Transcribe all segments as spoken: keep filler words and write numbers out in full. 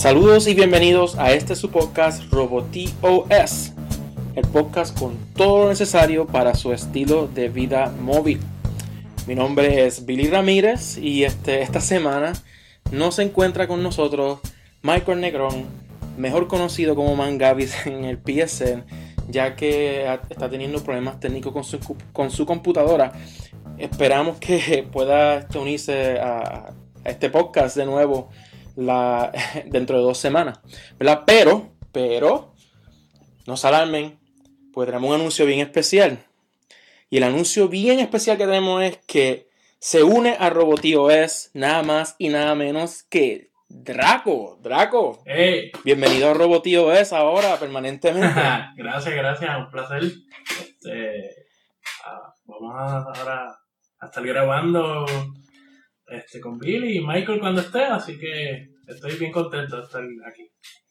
Saludos y bienvenidos a este su podcast RoboTOS, el podcast con todo lo necesario para su estilo de vida móvil. Mi nombre es Billy Ramírez y este, esta semana no se encuentra con nosotros Michael Negrón, mejor conocido como Mangavis en el P S N, ya que está teniendo problemas técnicos con su, con su computadora. Esperamos que pueda unirse a, a este podcast de nuevo la, dentro de dos semanas, ¿verdad? Pero, pero, no se alarmen, pues tenemos un anuncio bien especial. Y el anuncio bien especial que tenemos es que se une a RoboTOS nada más y nada menos que Draco. Draco, hey. Bienvenido a RoboTOS ahora permanentemente. Gracias, gracias, un placer. Este, ah, vamos a, ahora a estar grabando este, con Billy y Michael cuando esté, así que estoy bien contento de estar aquí.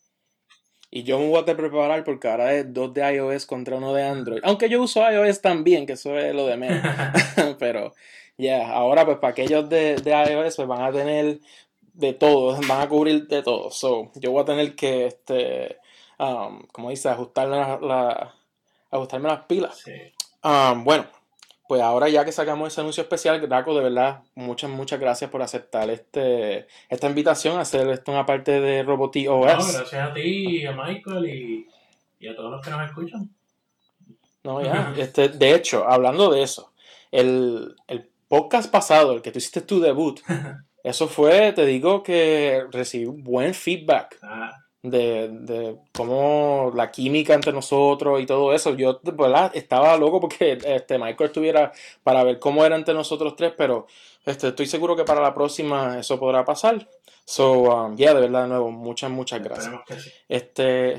Y yo me voy a preparar porque ahora es dos de iOS contra uno de Android. Aunque yo uso iOS también, que eso es lo de menos. Pero, ya, yeah, ahora pues para aquellos de, de iOS pues van a tener de todo, van a cubrir de todo. So, yo voy a tener que, este, um, como dice, ajustarme, la, la, ajustarme las pilas. Sí. Um, bueno, pues ahora ya que sacamos ese anuncio especial, Draco, de verdad, muchas, muchas gracias por aceptar este esta invitación a hacer esto una parte de RoboTOS. No, gracias a ti, a Michael y, y a todos los que nos escuchan. No, ya, este, de hecho, hablando de eso, el, el podcast pasado, el que tú hiciste tu debut, eso fue, te digo que recibí buen feedback. Ah. De, de cómo la química entre nosotros y todo eso. Yo, ¿verdad? Estaba loco porque este, Michael estuviera para ver cómo era entre nosotros tres, pero este, estoy seguro que para la próxima eso podrá pasar. So, um, yeah, de verdad, de nuevo, muchas, muchas gracias. Que sí. Este,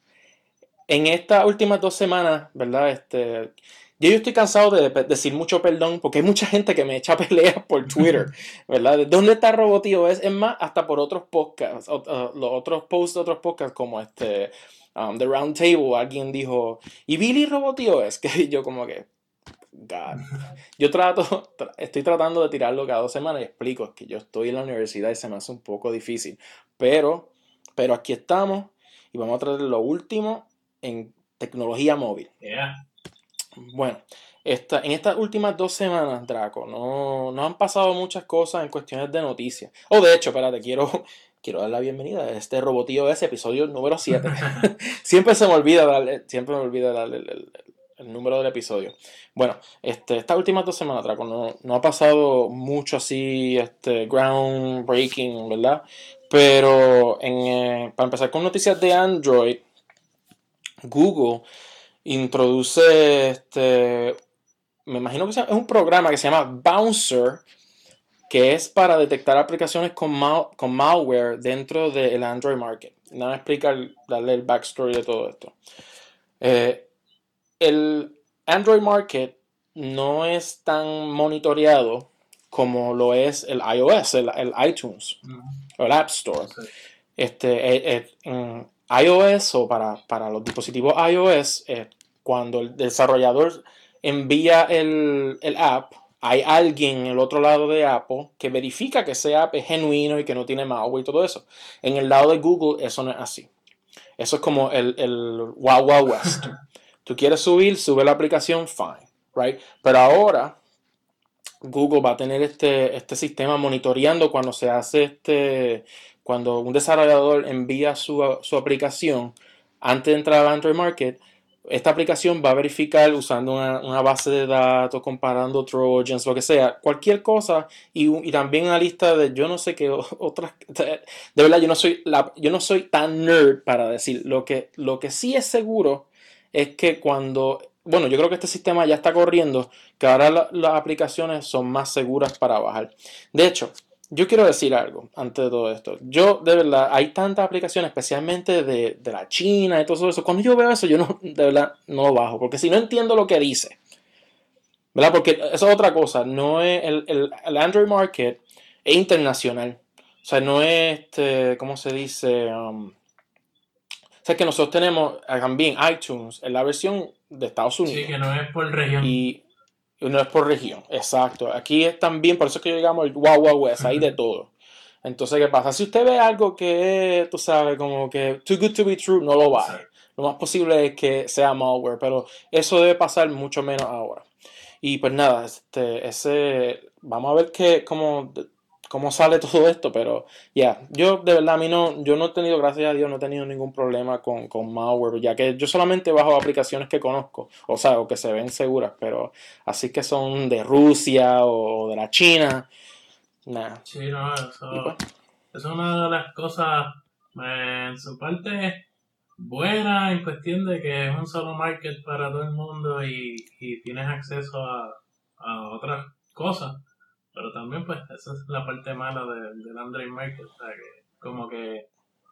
en estas últimas dos semanas, ¿verdad? Este, yo, yo estoy cansado de decir mucho perdón porque hay mucha gente que me echa peleas por Twitter, ¿verdad? ¿Dónde está RoboTOS? Es más, hasta por otros podcasts, o, uh, los otros posts de otros podcasts como este, um, The Round Table, alguien dijo, ¿y Billy RoboTOS? Que yo como que, God. Yo trato, tra- estoy tratando de tirarlo cada dos semanas y explico, es que yo estoy en la universidad y se me hace un poco difícil, pero, pero aquí estamos y vamos a traer lo último en tecnología móvil. Yeah. Bueno, esta, en estas últimas dos semanas, Draco, no, no han pasado muchas cosas en cuestiones de noticias. Oh, de hecho, espérate, quiero, quiero dar la bienvenida a este RoboTOS, episodio número siete. siempre se me olvida darle, siempre me olvida darle el, el, el número del episodio. Bueno, este, estas últimas dos semanas, Draco, no, no ha pasado mucho así, este, groundbreaking, ¿verdad? Pero en, eh, para empezar con noticias de Android, Google introduce este, me imagino que es un programa que se llama Bouncer, que es para detectar aplicaciones con, mal, con malware dentro del Android Market. Nada, explicar, darle el backstory de todo esto. Eh, el Android Market no es tan monitoreado como lo es el iOS, el, el iTunes, mm. o el App Store. Sí. Este, eh, eh, en iOS o para, para los dispositivos iOS, eh, cuando el desarrollador envía el, el app, hay alguien en el otro lado de Apple que verifica que ese app es genuino y que no tiene malware y todo eso. En el lado de Google eso no es así. Eso es como el, el Wild Wild West. Tú quieres subir, sube la aplicación, fine, right? Pero ahora Google va a tener este, este sistema monitoreando cuando se hace este, cuando un desarrollador envía su, su aplicación antes de entrar al Android Market. Esta aplicación va a verificar usando una, una base de datos, comparando trojans, lo que sea, cualquier cosa, y, y también una lista de yo no sé qué otras. De verdad, yo no soy la, yo no soy tan nerd para decir. Lo que, lo que sí es seguro es que cuando, bueno, yo creo que este sistema ya está corriendo, que ahora la, las aplicaciones son más seguras para bajar. De hecho, yo quiero decir algo antes de todo esto. Yo, de verdad, hay tantas aplicaciones, especialmente de, de la China y todo eso. Cuando yo veo eso, yo no, de verdad, no lo bajo. Porque si no entiendo lo que dice, ¿verdad? Porque eso es otra cosa. No es el, el, el Android Market es internacional. O sea, no es, este, ¿cómo se dice? Um, o sea, que nosotros tenemos también iTunes en la versión de Estados Unidos. Sí, que no es por región. Y no es por región, exacto. Aquí es también, por eso es que llegamos al Wild Wild West, hay de todo. Entonces, ¿qué pasa? Si usted ve algo que es, tú sabes, como que too good to be true, no lo baje. Lo más posible es que sea malware, pero eso debe pasar mucho menos ahora. Y pues nada, este, ese, vamos a ver qué, cómo, cómo sale todo esto, pero ya, yeah, yo de verdad a mí no, yo no he tenido, gracias a Dios, no he tenido ningún problema con, con malware, ya que yo solamente bajo aplicaciones que conozco, o sea, o que se ven seguras, pero así que son de Rusia o de la China, nada. Sí, no, eso, Pues, eso es una de las cosas, eh, en su parte buena en cuestión de que es un solo market para todo el mundo y, y tienes acceso a, a otras cosas. Pero también, pues, esa es la parte mala de, del Android Market, o sea, que como que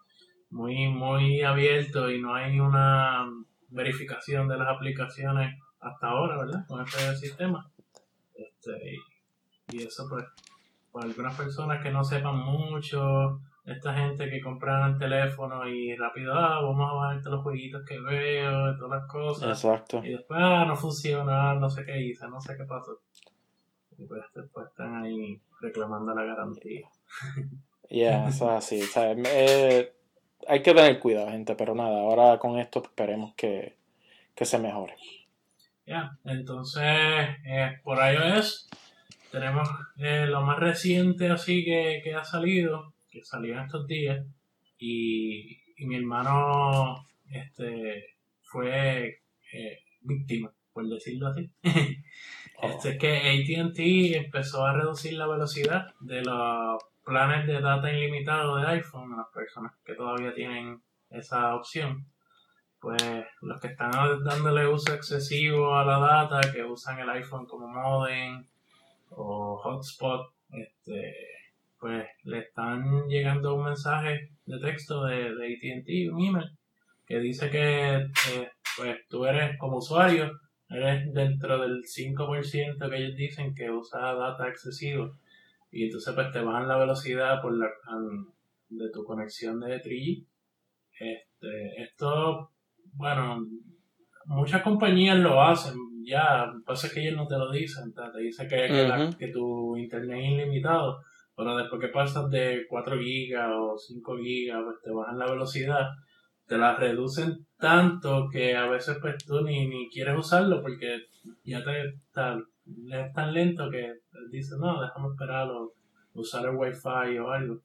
muy, muy abierto y no hay una verificación de las aplicaciones hasta ahora, ¿verdad? Con este sistema. Este, y, y eso, pues, para algunas personas que no sepan mucho, esta gente que compran el teléfono y rápido, ah, vamos a bajarte los jueguitos que veo, y todas las cosas. exacto. Y después, ah, no funciona, no sé qué hice, no sé qué pasó. Y pues después están ahí reclamando la garantía. Ya, yeah, eso es así. O sea, eh, hay que tener cuidado, gente, pero nada, ahora con esto esperemos que, que se mejore. Ya, yeah. Entonces, eh, por iOS tenemos eh, lo más reciente así que, que ha salido, que salió en estos días, y, y mi hermano este fue eh, víctima, por decirlo así. Este es que A T and T empezó a reducir la velocidad de los planes de data ilimitado de iPhone a las personas que todavía tienen esa opción. Pues los que están dándole uso excesivo a la data, que usan el iPhone como modem o hotspot, este, pues le están llegando un mensaje de texto de, de A T and T, un email, que dice que eh, pues tú eres como usuario, eres dentro del cinco por ciento que ellos dicen que usa data excesivo, y entonces pues te bajan la velocidad por la um, de tu conexión de tres G. Este, esto, bueno, muchas compañías lo hacen, ya, lo que pasa es que ellos no te lo dicen, te dicen que, que, la, que tu internet es ilimitado, pero después que pasas de cuatro gigas o cinco gigas, pues te bajan la velocidad, te la reducen tanto que a veces pues tú ni, ni quieres usarlo porque ya te está, es tan lento que dices, no, déjame esperar o usar el wifi o algo.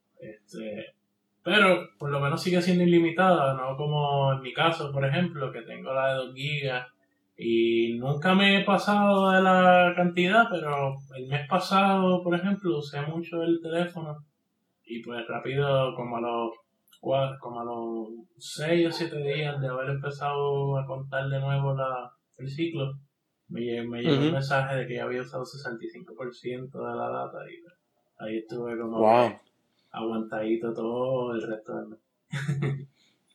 Este, pero por lo menos sigue siendo ilimitada, no como en mi caso, por ejemplo, que tengo la de dos gigas y nunca me he pasado de la cantidad, pero el mes pasado, por ejemplo, usé mucho el teléfono y pues rápido, como a los cuatro, como a los seis o siete días de haber empezado a contar de nuevo la, el ciclo, me, me llegó uh-huh. un mensaje de que ya había usado sesenta y cinco por ciento de la data y ahí estuve como wow. que aguantadito todo el resto del mes.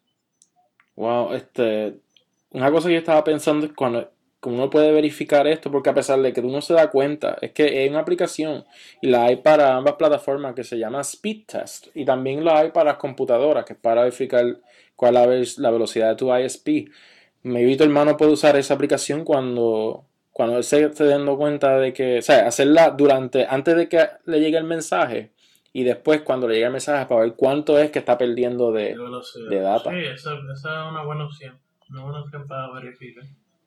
Wow, este, una cosa que yo estaba pensando es cuando uno puede verificar esto, porque a pesar de que uno se da cuenta, es que hay una aplicación y la hay para ambas plataformas que se llama Speed Test y también la hay para las computadoras, que es para verificar cuál es la velocidad de tu I S P. Maybe tu hermano puede usar esa aplicación cuando, cuando él se esté dando cuenta de que, o sea, hacerla durante, antes de que le llegue el mensaje. Y después cuando le llegue el mensaje para ver cuánto es que está perdiendo de, de data. Sí, esa, esa es una buena opción. Una buena opción para verificar.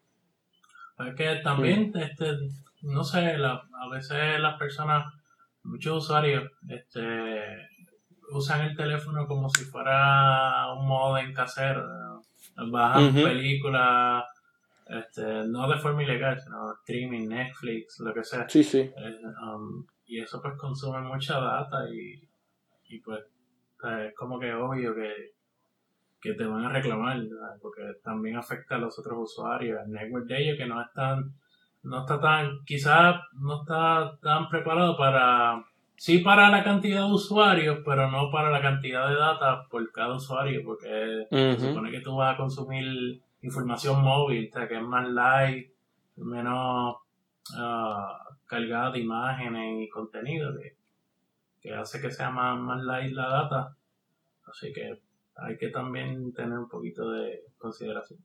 Es que también, mm. este, no sé, la, a veces las personas, muchos usuarios, este, usan el teléfono como si fuera un modem casero. ¿no? Bajan uh-huh. películas, este, no de forma ilegal, sino streaming, Netflix, lo que sea. Sí, sí. Eh, um, y eso pues consume mucha data y, y pues es como que obvio que, que te van a reclamar, ¿verdad? Porque también afecta a los otros usuarios, el network de ellos que no están, no está tan, quizás no está tan preparado para, sí para la cantidad de usuarios, pero no para la cantidad de data por cada usuario, porque uh-huh. se supone que tú vas a consumir información móvil, o sea que es más light, menos uh, cargada de imágenes y contenido, que, que hace que sea más, más light la data. Así que hay que también tener un poquito de consideración.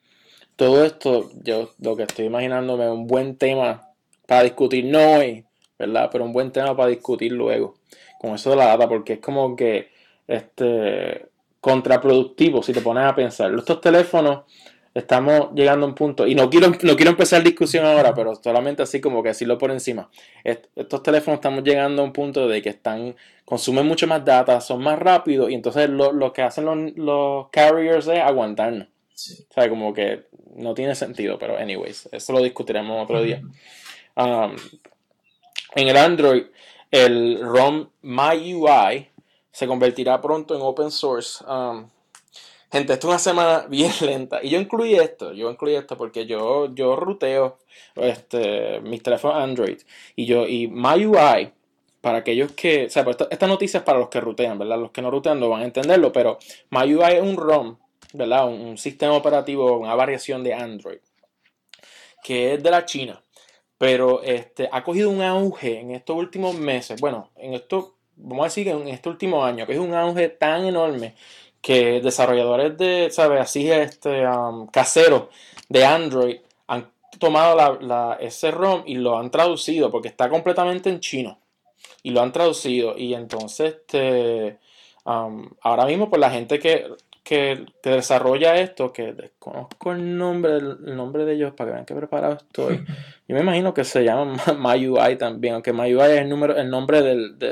Todo esto, yo lo que estoy imaginándome es un buen tema para discutir, no hoy, ¿verdad? Pero un buen tema para discutir luego, con eso de la data, porque es como que este contraproductivo si te pones a pensar. Estos teléfonos estamos llegando a un punto, y no quiero, no quiero empezar discusión ahora, pero solamente así como que decirlo por encima. Est- estos teléfonos estamos llegando a un punto de que están, consumen mucho más data, son más rápidos, y entonces lo, lo que hacen los, los carriers es aguantarnos. Sí. O sea, como que no tiene sentido, pero anyways, eso lo discutiremos otro día. Um, en el Android, el ROM MyUI se convertirá pronto en open source. Um, gente, esto es una semana bien lenta. Y yo incluí esto, yo incluí esto porque yo, yo ruteo este, mis teléfonos Android. Y yo, y MyUI, para aquellos que, o sea, pues esta, esta noticia es para los que rutean, ¿verdad? Los que no rutean no van a entenderlo, pero MyUI es un ROM, ¿verdad? Un, un sistema operativo, una variación de Android, que es de la China. Pero este, ha cogido un auge en estos últimos meses. Bueno, en esto, vamos a decir que en este último año, que es un auge tan enorme que desarrolladores de, ¿sabes? Así, este, um, caseros de Android han tomado la, la, ese ROM y lo han traducido porque está completamente en chino. Y lo han traducido. Y entonces, este, um, ahora mismo, pues la gente que, que, que desarrolla esto, que desconozco el nombre, el nombre de ellos para que vean qué preparado estoy. Yo me imagino que se llama MyUI también, aunque MyUI es el, número, el nombre del, de,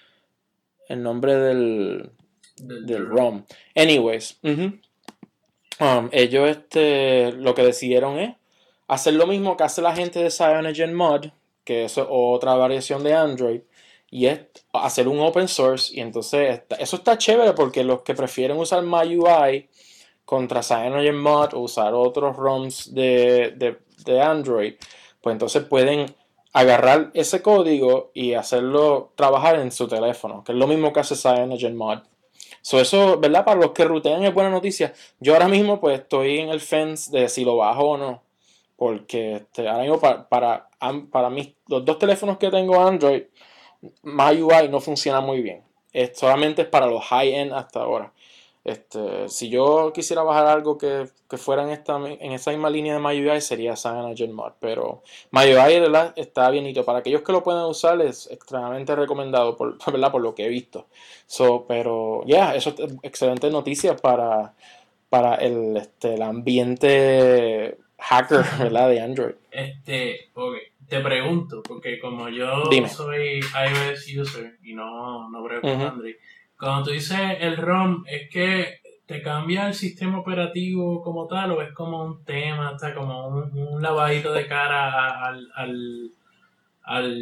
el nombre del, Del, del ROM. Anyways, uh-huh. um, ellos este, lo que decidieron es hacer lo mismo que hace la gente de CyanogenMod, que es otra variación de Android, y es hacer un open source. Y entonces eso está chévere porque los que prefieren usar MyUI contra CyanogenMod o usar otros ROMs de, de, de Android, pues entonces pueden agarrar ese código y hacerlo trabajar en su teléfono, que es lo mismo que hace CyanogenMod. So eso, ¿verdad? Para los que rutean es buena noticia. Yo ahora mismo pues estoy en el fence de si lo bajo o no. Porque este, ahora mismo para, para, para mí, los dos teléfonos que tengo Android, MyUI no funciona muy bien. Es, solamente es para los high-end hasta ahora. Este, si yo quisiera bajar algo que, que fuera en, esta, en esa misma línea de MyUI sería CyanogenMod, pero MyUI ¿verdad? Está bienito. Para aquellos que lo puedan usar es extremadamente recomendado por, ¿verdad? Por lo que he visto. So, pero ya, yeah, eso es excelente noticia para, para el, este, el ambiente hacker, ¿verdad? De Android. Este, okay. Te pregunto, porque como yo Dime. soy iOS user y no, no brego con Uh-huh. Android, cuando tú dices el ROM, ¿es que te cambia el sistema operativo como tal o es como un tema, o sea, como un, un lavadito de cara a- al, al, al,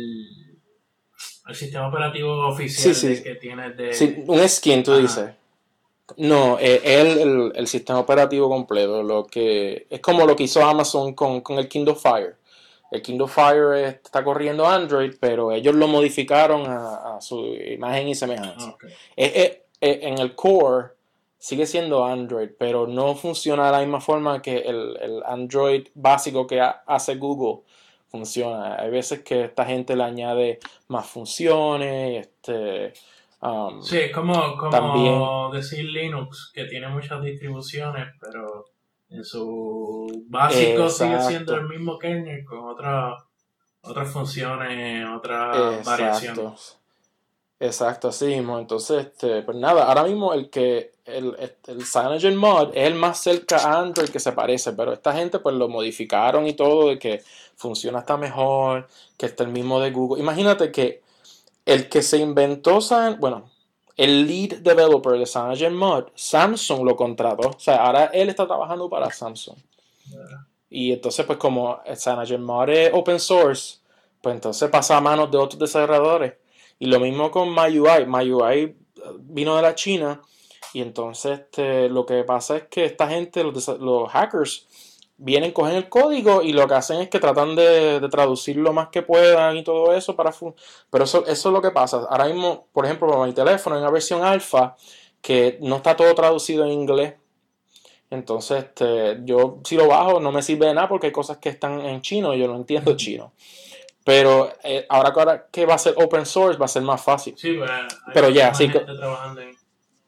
al sistema operativo oficial Sí, de sí. que tienes de... Sí, un skin, tú Ajá. dices. No, eh, el, el, el sistema operativo completo, lo que es como lo que hizo Amazon con, con el Kindle Fire. El Kindle Fire está corriendo Android, pero ellos lo modificaron a, a su imagen y semejanza. Okay. Eh, eh, eh, en el core sigue siendo Android, pero no funciona de la misma forma que el, el Android básico que ha, hace Google funciona. Hay veces que esta gente le añade más funciones, este... Um, Sí, es como, como también decir Linux, que tiene muchas distribuciones, pero en su básico sigue siendo el exacto, mismo kernel con otras otras funciones, otras variaciones. exacto, exacto, así mismo. Entonces, este, pues nada, ahora mismo el que el, el CyanogenMod es el más cerca a Android que se parece, pero esta gente pues lo modificaron y todo de que funciona hasta mejor, que está el mismo de Google. Imagínate que el que se inventó, bueno, el lead developer de CyanogenMod, Samsung lo contrató, o sea, ahora él está trabajando para Samsung. Y entonces, pues como CyanogenMod es open source, pues entonces pasa a manos de otros desarrolladores. Y lo mismo con MyUI. MyUI vino de la China. Y entonces este, lo que pasa es que esta gente, los, los hackers, vienen, cogen el código y lo que hacen es que tratan de, de traducir lo más que puedan y todo eso para... Pero eso, eso es lo que pasa. Ahora mismo, por ejemplo, para mi teléfono, en una versión alfa, que no está todo traducido en inglés. Entonces, este, yo si lo bajo no me sirve de nada porque hay cosas que están en chino y yo no entiendo chino. Pero eh, ahora, ahora que va a ser open source va a ser más fácil. Sí, pues hay Pero ya, más sí. gente trabajando en...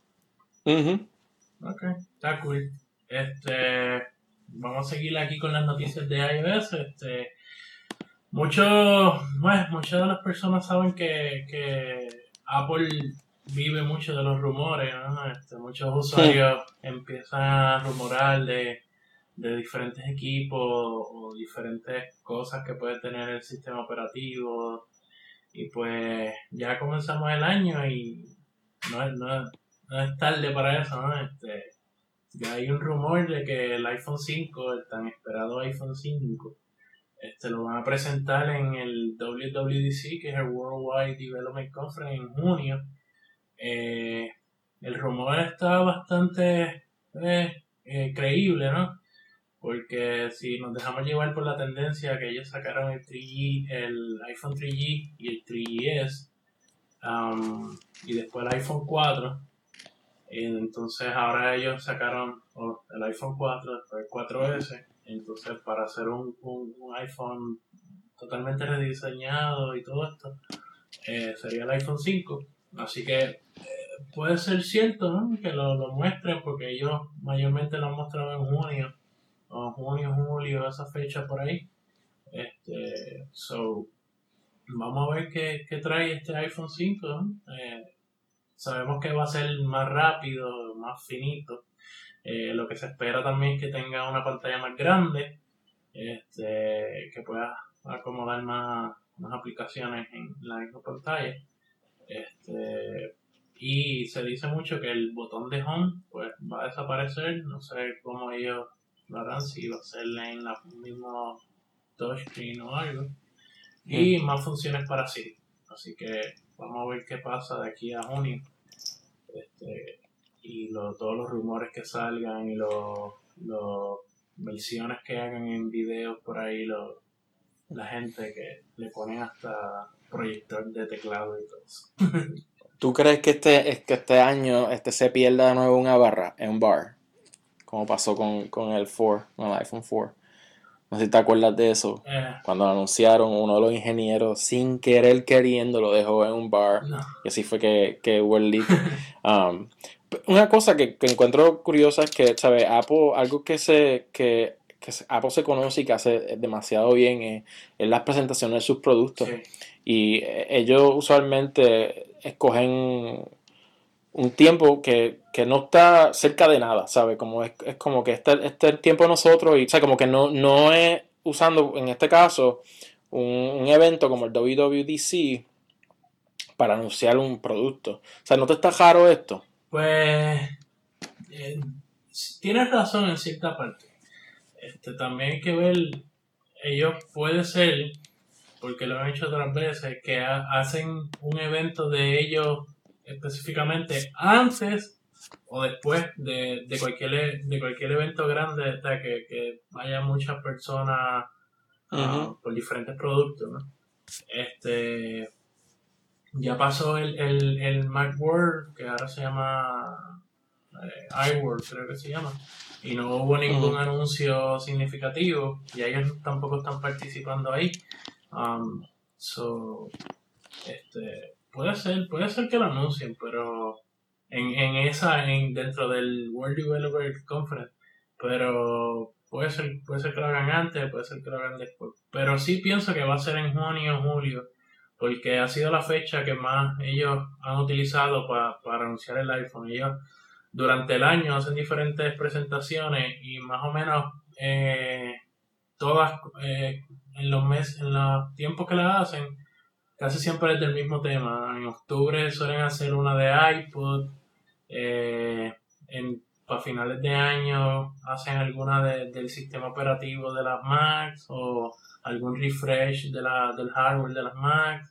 Uh-huh. Ok, está cool. Este, vamos a seguir aquí con las noticias de iOS. Este, Muchos, bueno, muchas de las personas saben que, que Apple vive mucho de los rumores, ¿no? Este, muchos usuarios empiezan a rumorar de, de diferentes equipos o diferentes cosas que puede tener el sistema operativo. Y pues ya comenzamos el año y no es, no es, no es tarde para eso, ¿no? Este, ya hay un rumor de que el iPhone cinco, el tan esperado iPhone cinco, este, lo van a presentar en el W W D C, que es el Worldwide Development Conference, en junio. Eh, el rumor está bastante eh, eh, creíble, ¿no? Porque si nos dejamos llevar por la tendencia que ellos sacaron el tres G, el iPhone tres G y el tres G S, um, y después el iPhone cuatro, entonces ahora ellos sacaron oh, el iPhone cuatro, después el cuatro S, entonces para hacer un, un, un iPhone totalmente rediseñado y todo esto, eh, sería el iPhone cinco. Así que eh, puede ser cierto, ¿no? Que lo, lo muestren, porque ellos mayormente lo han mostrado en junio, o junio, julio, esa fecha por ahí. Este, so, vamos a ver qué, qué trae este iPhone cinco, ¿no? Eh, sabemos que va a ser más rápido, más finito. Eh, lo que se espera también es que tenga una pantalla más grande, este, que pueda acomodar más, más aplicaciones en la misma pantalla. Este, y se dice mucho que el botón de home pues va a desaparecer. No sé cómo ellos lo harán, si va a ser en la mismo touchscreen o algo. Y más funciones para Siri. Así que vamos a ver qué pasa de aquí a junio. Este, y lo, todos los rumores que salgan y los lo versiones que hagan en videos por ahí, lo, la gente que le pone hasta proyector de teclado y todo eso. ¿Tú crees que este, es que este año este se pierda de nuevo una barra en un bar? Como pasó con, con el cuatro, con el iPhone cuatro. No sé si te acuerdas de eso. Eh, Cuando lo anunciaron, uno de los ingenieros, sin querer queriendo, lo dejó en un bar. no. Y así fue que, que hubo el leak. Um, una cosa que, que encuentro curiosa es que, ¿sabes? Apple, algo que se que, que Apple se conoce y que hace demasiado bien es, es las presentaciones de sus productos. Sí. Y ellos usualmente escogen un tiempo que, que no está cerca de nada, ¿sabes? Como es, es como que este, este el tiempo de nosotros y, o sea, como que no, no es usando, en este caso, un, un evento como el W W D C para anunciar un producto. O sea, ¿no te está raro esto? Pues eh, tienes razón en cierta parte. Este, también hay que ver, ellos puede ser, porque lo han hecho otras veces, que ha, hacen un evento de ellos específicamente antes o después de, de cualquier de cualquier evento grande, o sea, que, que vaya muchas personas uh, uh-huh. por diferentes productos, ¿no? Este, ya pasó el, el, el Macworld, que ahora se llama eh, iWorld, creo que se llama, y no hubo ningún uh-huh. anuncio significativo, y ellos tampoco están participando ahí. Um, so, este, puede ser, puede ser que lo anuncien, pero en, en esa, en, dentro del World Developer Conference, pero puede ser, puede ser que lo hagan antes, puede ser que lo hagan después, pero sí pienso que va a ser en junio o julio, porque ha sido la fecha que más ellos han utilizado pa, para anunciar el iPhone. Ellos durante el año hacen diferentes presentaciones y más o menos eh, todas eh, en los meses, en los tiempos que las hacen, casi siempre es del mismo tema. En octubre suelen hacer una de iPod, eh, en, para finales de año hacen alguna de, del sistema operativo de las Macs o algún refresh de la, del hardware de las Macs.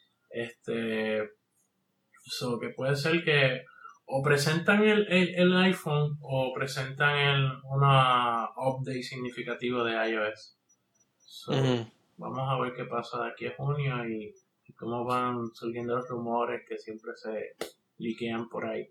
Este, so que puede ser que o presentan el, el, el iPhone o presentan el, una update significativo de iOS. So, uh-huh. Vamos a ver qué pasa de aquí a junio y, y cómo van surgiendo los rumores que siempre se liquean por ahí.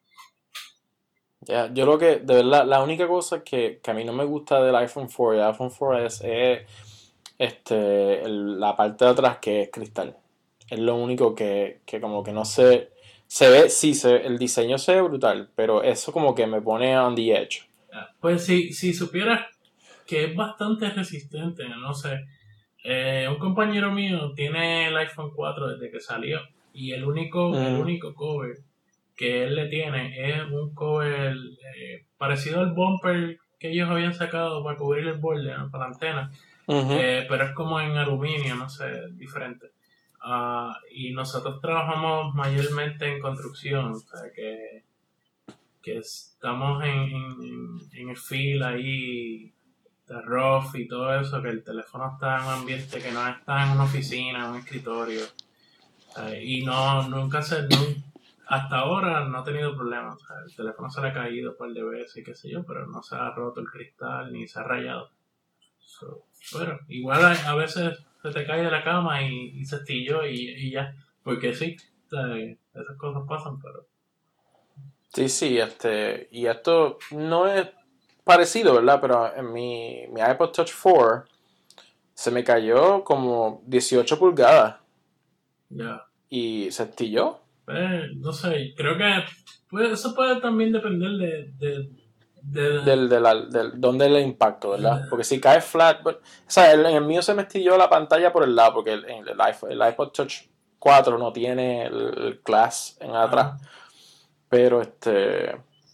Yeah, yo lo que, de verdad, la única cosa que, que a mí no me gusta del iPhone cuatro y el iPhone cuatro S es este, el, la parte de atrás que es cristal. Es lo único que, que como que no se... Se ve, sí, se, el diseño se ve brutal, pero eso como que me pone on the edge. Pues si, si supieras que es bastante resistente, no sé, Eh, un compañero mío tiene el iPhone cuatro desde que salió y el único, el Mm. único cover que él le tiene es un cover eh, parecido al bumper que ellos habían sacado para cubrir el borde, ¿no? Para la antena, Ujú. eh, pero es como en aluminio, no sé, diferente. Uh, y nosotros trabajamos mayormente en construcción, o sea, que, que estamos en, en, en el field ahí de rough y todo eso, que el teléfono está en un ambiente que no está en una oficina, en un escritorio. Eh, y no, nunca se, no, hasta ahora no ha tenido problemas. O sea, el teléfono se le ha caído un par de veces y qué sé yo, pero no se ha roto el cristal ni se ha rayado. So, pero igual a, a veces se te cae de la cama y, y se estilló y, y ya. Porque sí, o sea, esas cosas pasan, pero Sí, sí, este, y esto no es parecido, ¿verdad? Pero en mi, mi iPod Touch cuatro se me cayó como dieciocho pulgadas ya. y se estilló. Pues, no sé, creo que pues, eso puede también depender de, de, de, Del, de la- del, dónde el impacto, ¿verdad? de- Porque si cae flat, but- o sea, el- en el mío se me estilló la pantalla por el lado, porque el, el, el iPhone- el iPod Touch cuatro no tiene el, el glass en atrás. ah, Pero este,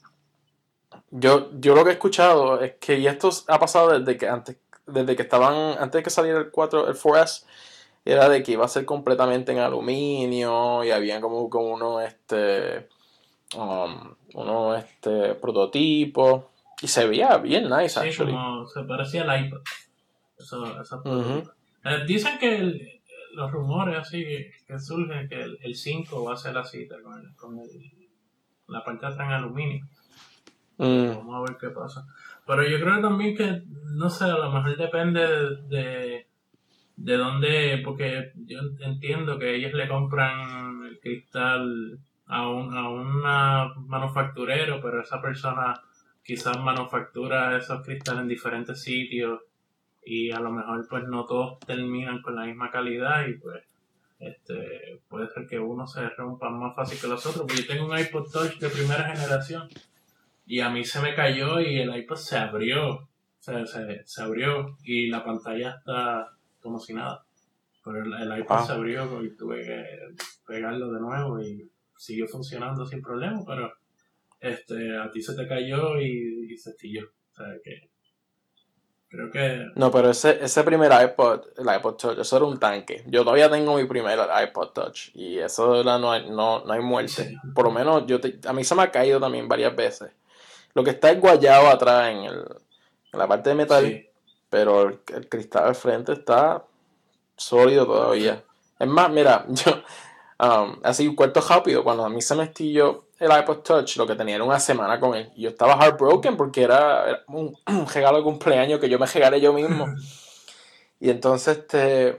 yo, yo lo que he escuchado es que, y esto ha pasado desde que antes, desde que estaban, antes de que saliera el cuatro, el cuatro ese, era de que iba a ser completamente en aluminio y había como, como unos este, um, unos este, prototipos y se veía bien nice sí, actually. como se parecía al iPod, eso, esos Uh-huh. prototipos. Eh, dicen que el- los rumores así que, que surgen que el, el cinco va a ser así, con, el, con el, la parte de atrás en aluminio. Pero Mm. vamos a ver qué pasa. Pero yo creo también que, no sé, a lo mejor depende de, de, de dónde, porque yo entiendo que ellos le compran el cristal a un a una manufacturero, pero esa persona quizás manufactura esos cristales en diferentes sitios y a lo mejor pues no todos terminan con la misma calidad y pues este puede ser que uno se rompa más fácil que los otros. Porque yo tengo un iPod Touch de primera generación y a mí se me cayó y el iPod se abrió, o sea, se, se abrió y la pantalla está como si nada. Pero el, el iPod se Wow. abrió y tuve que pegarlo de nuevo y siguió funcionando sin problema, pero este a ti se te cayó y, y se estilló. O sea que creo que No, pero ese, ese primer iPod, el iPod Touch, eso era un tanque. Yo todavía tengo mi primer iPod Touch y eso de verdad no hay, no, no hay muerte. sí, Por lo menos yo te- a mí se me ha caído también varias veces. Lo que está es guayado atrás en, el, en la parte de metal, sí, pero el, el cristal al frente está sólido todavía. perfecto. Es más, mira, yo, um, así un cuarto rápido, cuando a mí se me estilló el iPod Touch, lo que tenía era una semana con él. Y yo estaba heartbroken porque era, era un, un regalo de cumpleaños que yo me regalé yo mismo. Y entonces este,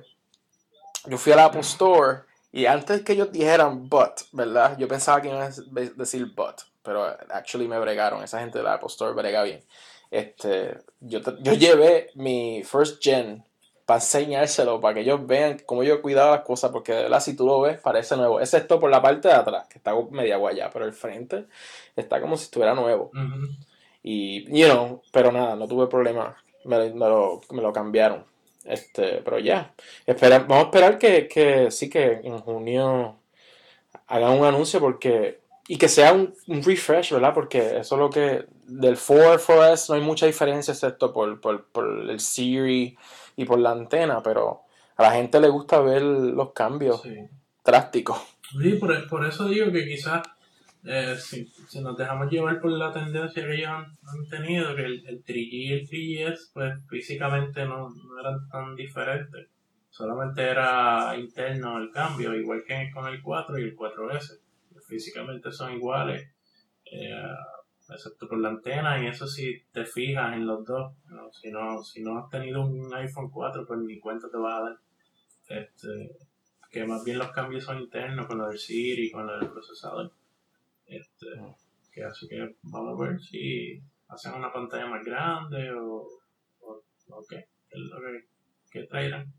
yo fui al Apple Store y antes que ellos dijeran but, ¿verdad? Yo pensaba que iban a decir but, pero actually me bregaron. Esa gente del Apple Store brega bien. Este, yo, yo llevé mi first gen para enseñárselo, para que ellos vean cómo yo he cuidado las cosas, porque de verdad si tú lo ves parece nuevo, excepto por la parte de atrás, que está media guayada, pero el frente está como si estuviera nuevo. Uh-huh. Y, you know, pero nada, no tuve problema, me, me, lo, me lo cambiaron. Este, pero ya, espera, vamos a esperar que, que sí, que en junio hagan un anuncio porque y que sea un, un refresh, ¿verdad? Porque eso es lo que del cuatro, cuatro ese no hay mucha diferencia excepto por, por, por el Siri y por la antena, pero a la gente le gusta ver los cambios Sí. drásticos. Sí, por, por eso digo que quizás eh, si, si nos dejamos llevar por la tendencia que ellos han, han tenido, que el, el tres G y el tres G S, pues físicamente no, no eran tan diferentes. Solamente era interno el cambio, igual que con el cuatro y el cuatro ese. Físicamente son iguales, eh, excepto por la antena, y eso si te fijas en los dos. ¿No? Si, no, si no has tenido un iPhone cuatro, pues ni cuenta te va a dar. Este, que más bien los cambios son internos con lo del Siri y con lo del procesador. Este, que así que vamos a ver si hacen una pantalla más grande o, o, o qué, es lo que, que traerán.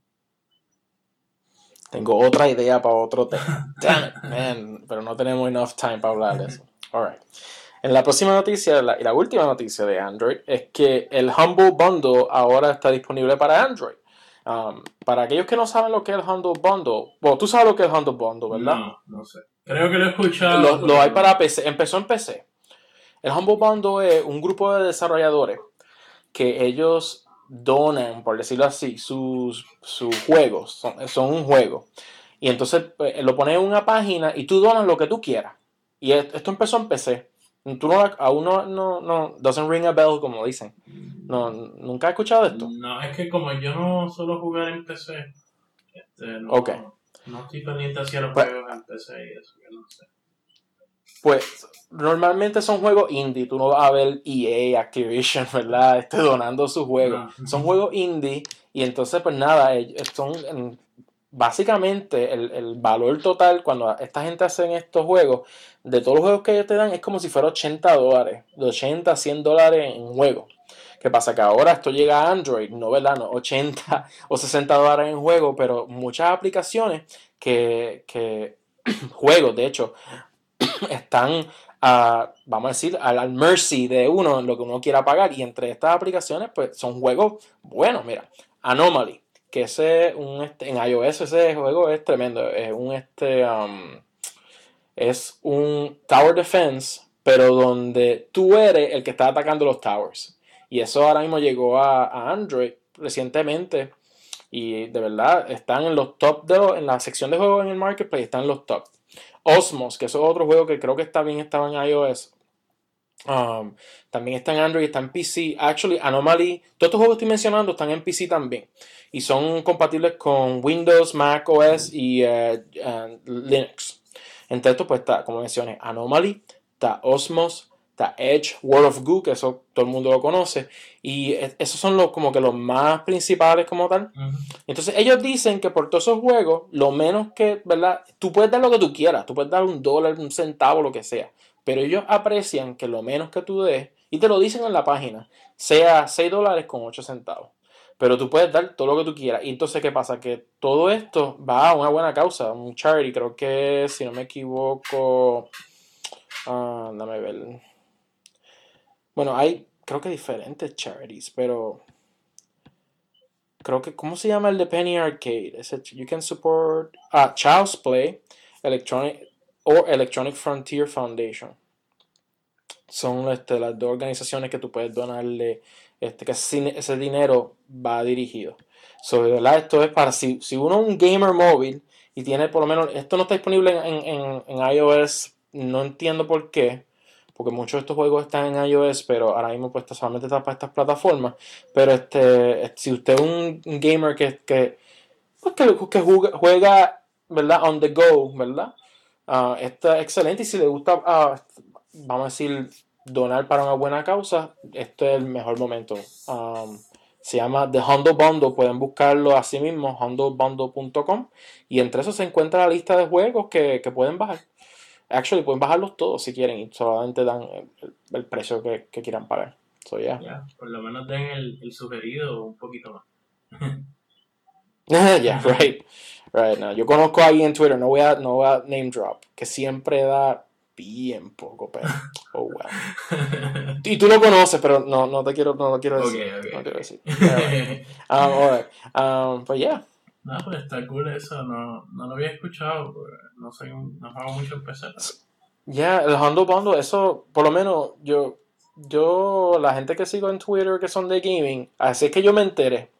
Tengo otra idea para otro tema. Damn it, man. Pero no tenemos enough time para hablar de eso. Alright. En la próxima noticia, la, y la última noticia de Android, es que el Humble Bundle ahora está disponible para Android. Um, para aquellos que no saben lo que es el Humble Bundle, bueno, tú sabes lo que es el Humble Bundle, ¿verdad? No, no sé. Creo que lo he escuchado. Lo, lo hay para P C, empezó en P C. El Humble Bundle es un grupo de desarrolladores que ellos donan, por decirlo así, sus, sus juegos, son, son un juego. Y entonces pues, lo pones en una página y tú donas lo que tú quieras. Y esto empezó en P C. Tú no, aún no, no, no, doesn't ring a bell, como dicen. No, ¿nunca has escuchado de esto? No, es que como yo no suelo jugar en P C, este, no, okay. no estoy pendiente hacia los pues, juegos en P C y eso, que no sé. Pues normalmente son juegos indie. Tú no vas a ver E A, Activision, ¿verdad? Este, donando sus juegos. No. Son juegos indie y entonces pues nada, son básicamente el, el valor total cuando esta gente hace estos juegos, de todos los juegos que ellos te dan es como si fuera ochenta dólares, de ochenta a cien dólares en juego. ¿Qué pasa? Que ahora esto llega a Android, no, ¿verdad? No, ochenta o sesenta dólares en juego, pero muchas aplicaciones que, que juegos, de hecho, están, a, vamos a decir, al, al mercy de uno, lo que uno quiera pagar. Y entre estas aplicaciones, pues son juegos buenos. Mira, Anomaly, que ese un este, en iOS ese juego es tremendo. Es un este um, es un Tower Defense, pero donde tú eres el que está atacando los towers. Y eso ahora mismo llegó a, a Android recientemente. Y de verdad están en los top de los, en la sección de juegos en el marketplace, están en los top. Osmos, que eso es otro juego que creo que está bien, estaba en iOS. Um, también está en Android, está en P C. Actually, Anomaly, todos estos juegos que estoy mencionando están en P C también. Y son compatibles con Windows, Mac O S y uh, uh, Linux. Entre estos, pues está, como mencioné, Anomaly, está Osmos, está Edge, World of Goo, que eso todo el mundo lo conoce. Y esos son los, como que los más principales como tal. Uh-huh. Entonces ellos dicen que por todos esos juegos, lo menos que, ¿verdad? Tú puedes dar lo que tú quieras. Tú puedes dar un dólar, un centavo, lo que sea. Pero ellos aprecian que lo menos que tú des, y te lo dicen en la página, sea seis dólares con ocho centavos. Pero tú puedes dar todo lo que tú quieras. Y entonces, ¿qué pasa? Que todo esto va a una buena causa, un charity. Creo que, si no me equivoco, uh, dame ver. Bueno, hay, creo que diferentes charities, pero creo que, ¿cómo se llama el de Penny Arcade? Ese, you can support, ah, Child's Play, Electronic, o Electronic Frontier Foundation. Son este, las dos organizaciones que tú puedes donarle, este, que ese, ese dinero va dirigido. So, ¿verdad? Esto es para, si, si uno es un gamer móvil y tiene por lo menos, esto no está disponible en, en, en iOS, no entiendo por qué, porque muchos de estos juegos están en iOS, pero ahora mismo pues solamente está para estas plataformas. Pero este, si usted es un, un gamer que, que, pues, que, que juega, juega, ¿verdad? On the go, ¿verdad? Uh, está excelente. Y si le gusta, uh, vamos a decir, donar para una buena causa, este es el mejor momento. Um, se llama The Humble Bundle, pueden buscarlo así mismo, humble bundle punto com, y entre eso se encuentra la lista de juegos que, que pueden bajar. Actually, pueden bajarlos todos si quieren y solamente dan el, el precio que, que quieran pagar. So, yeah. Yeah, por lo menos den el, el sugerido un poquito más. Yeah, right. Right. No, yo conozco a alguien en Twitter, no voy a, no voy a name drop, que siempre da bien poco, pero oh well. Y tú lo conoces, pero no, no te quiero, no lo quiero decir. Okay, okay. No quiero decir. Right. Um, all right. Um, but yeah. No, pues está cool eso, no, no lo había escuchado, no soy un, no juego mucho en P C. Ya, yeah, el Humble Bundle, eso, por lo menos, yo, yo, la gente que sigo en Twitter que son de gaming, así es que yo me enteré.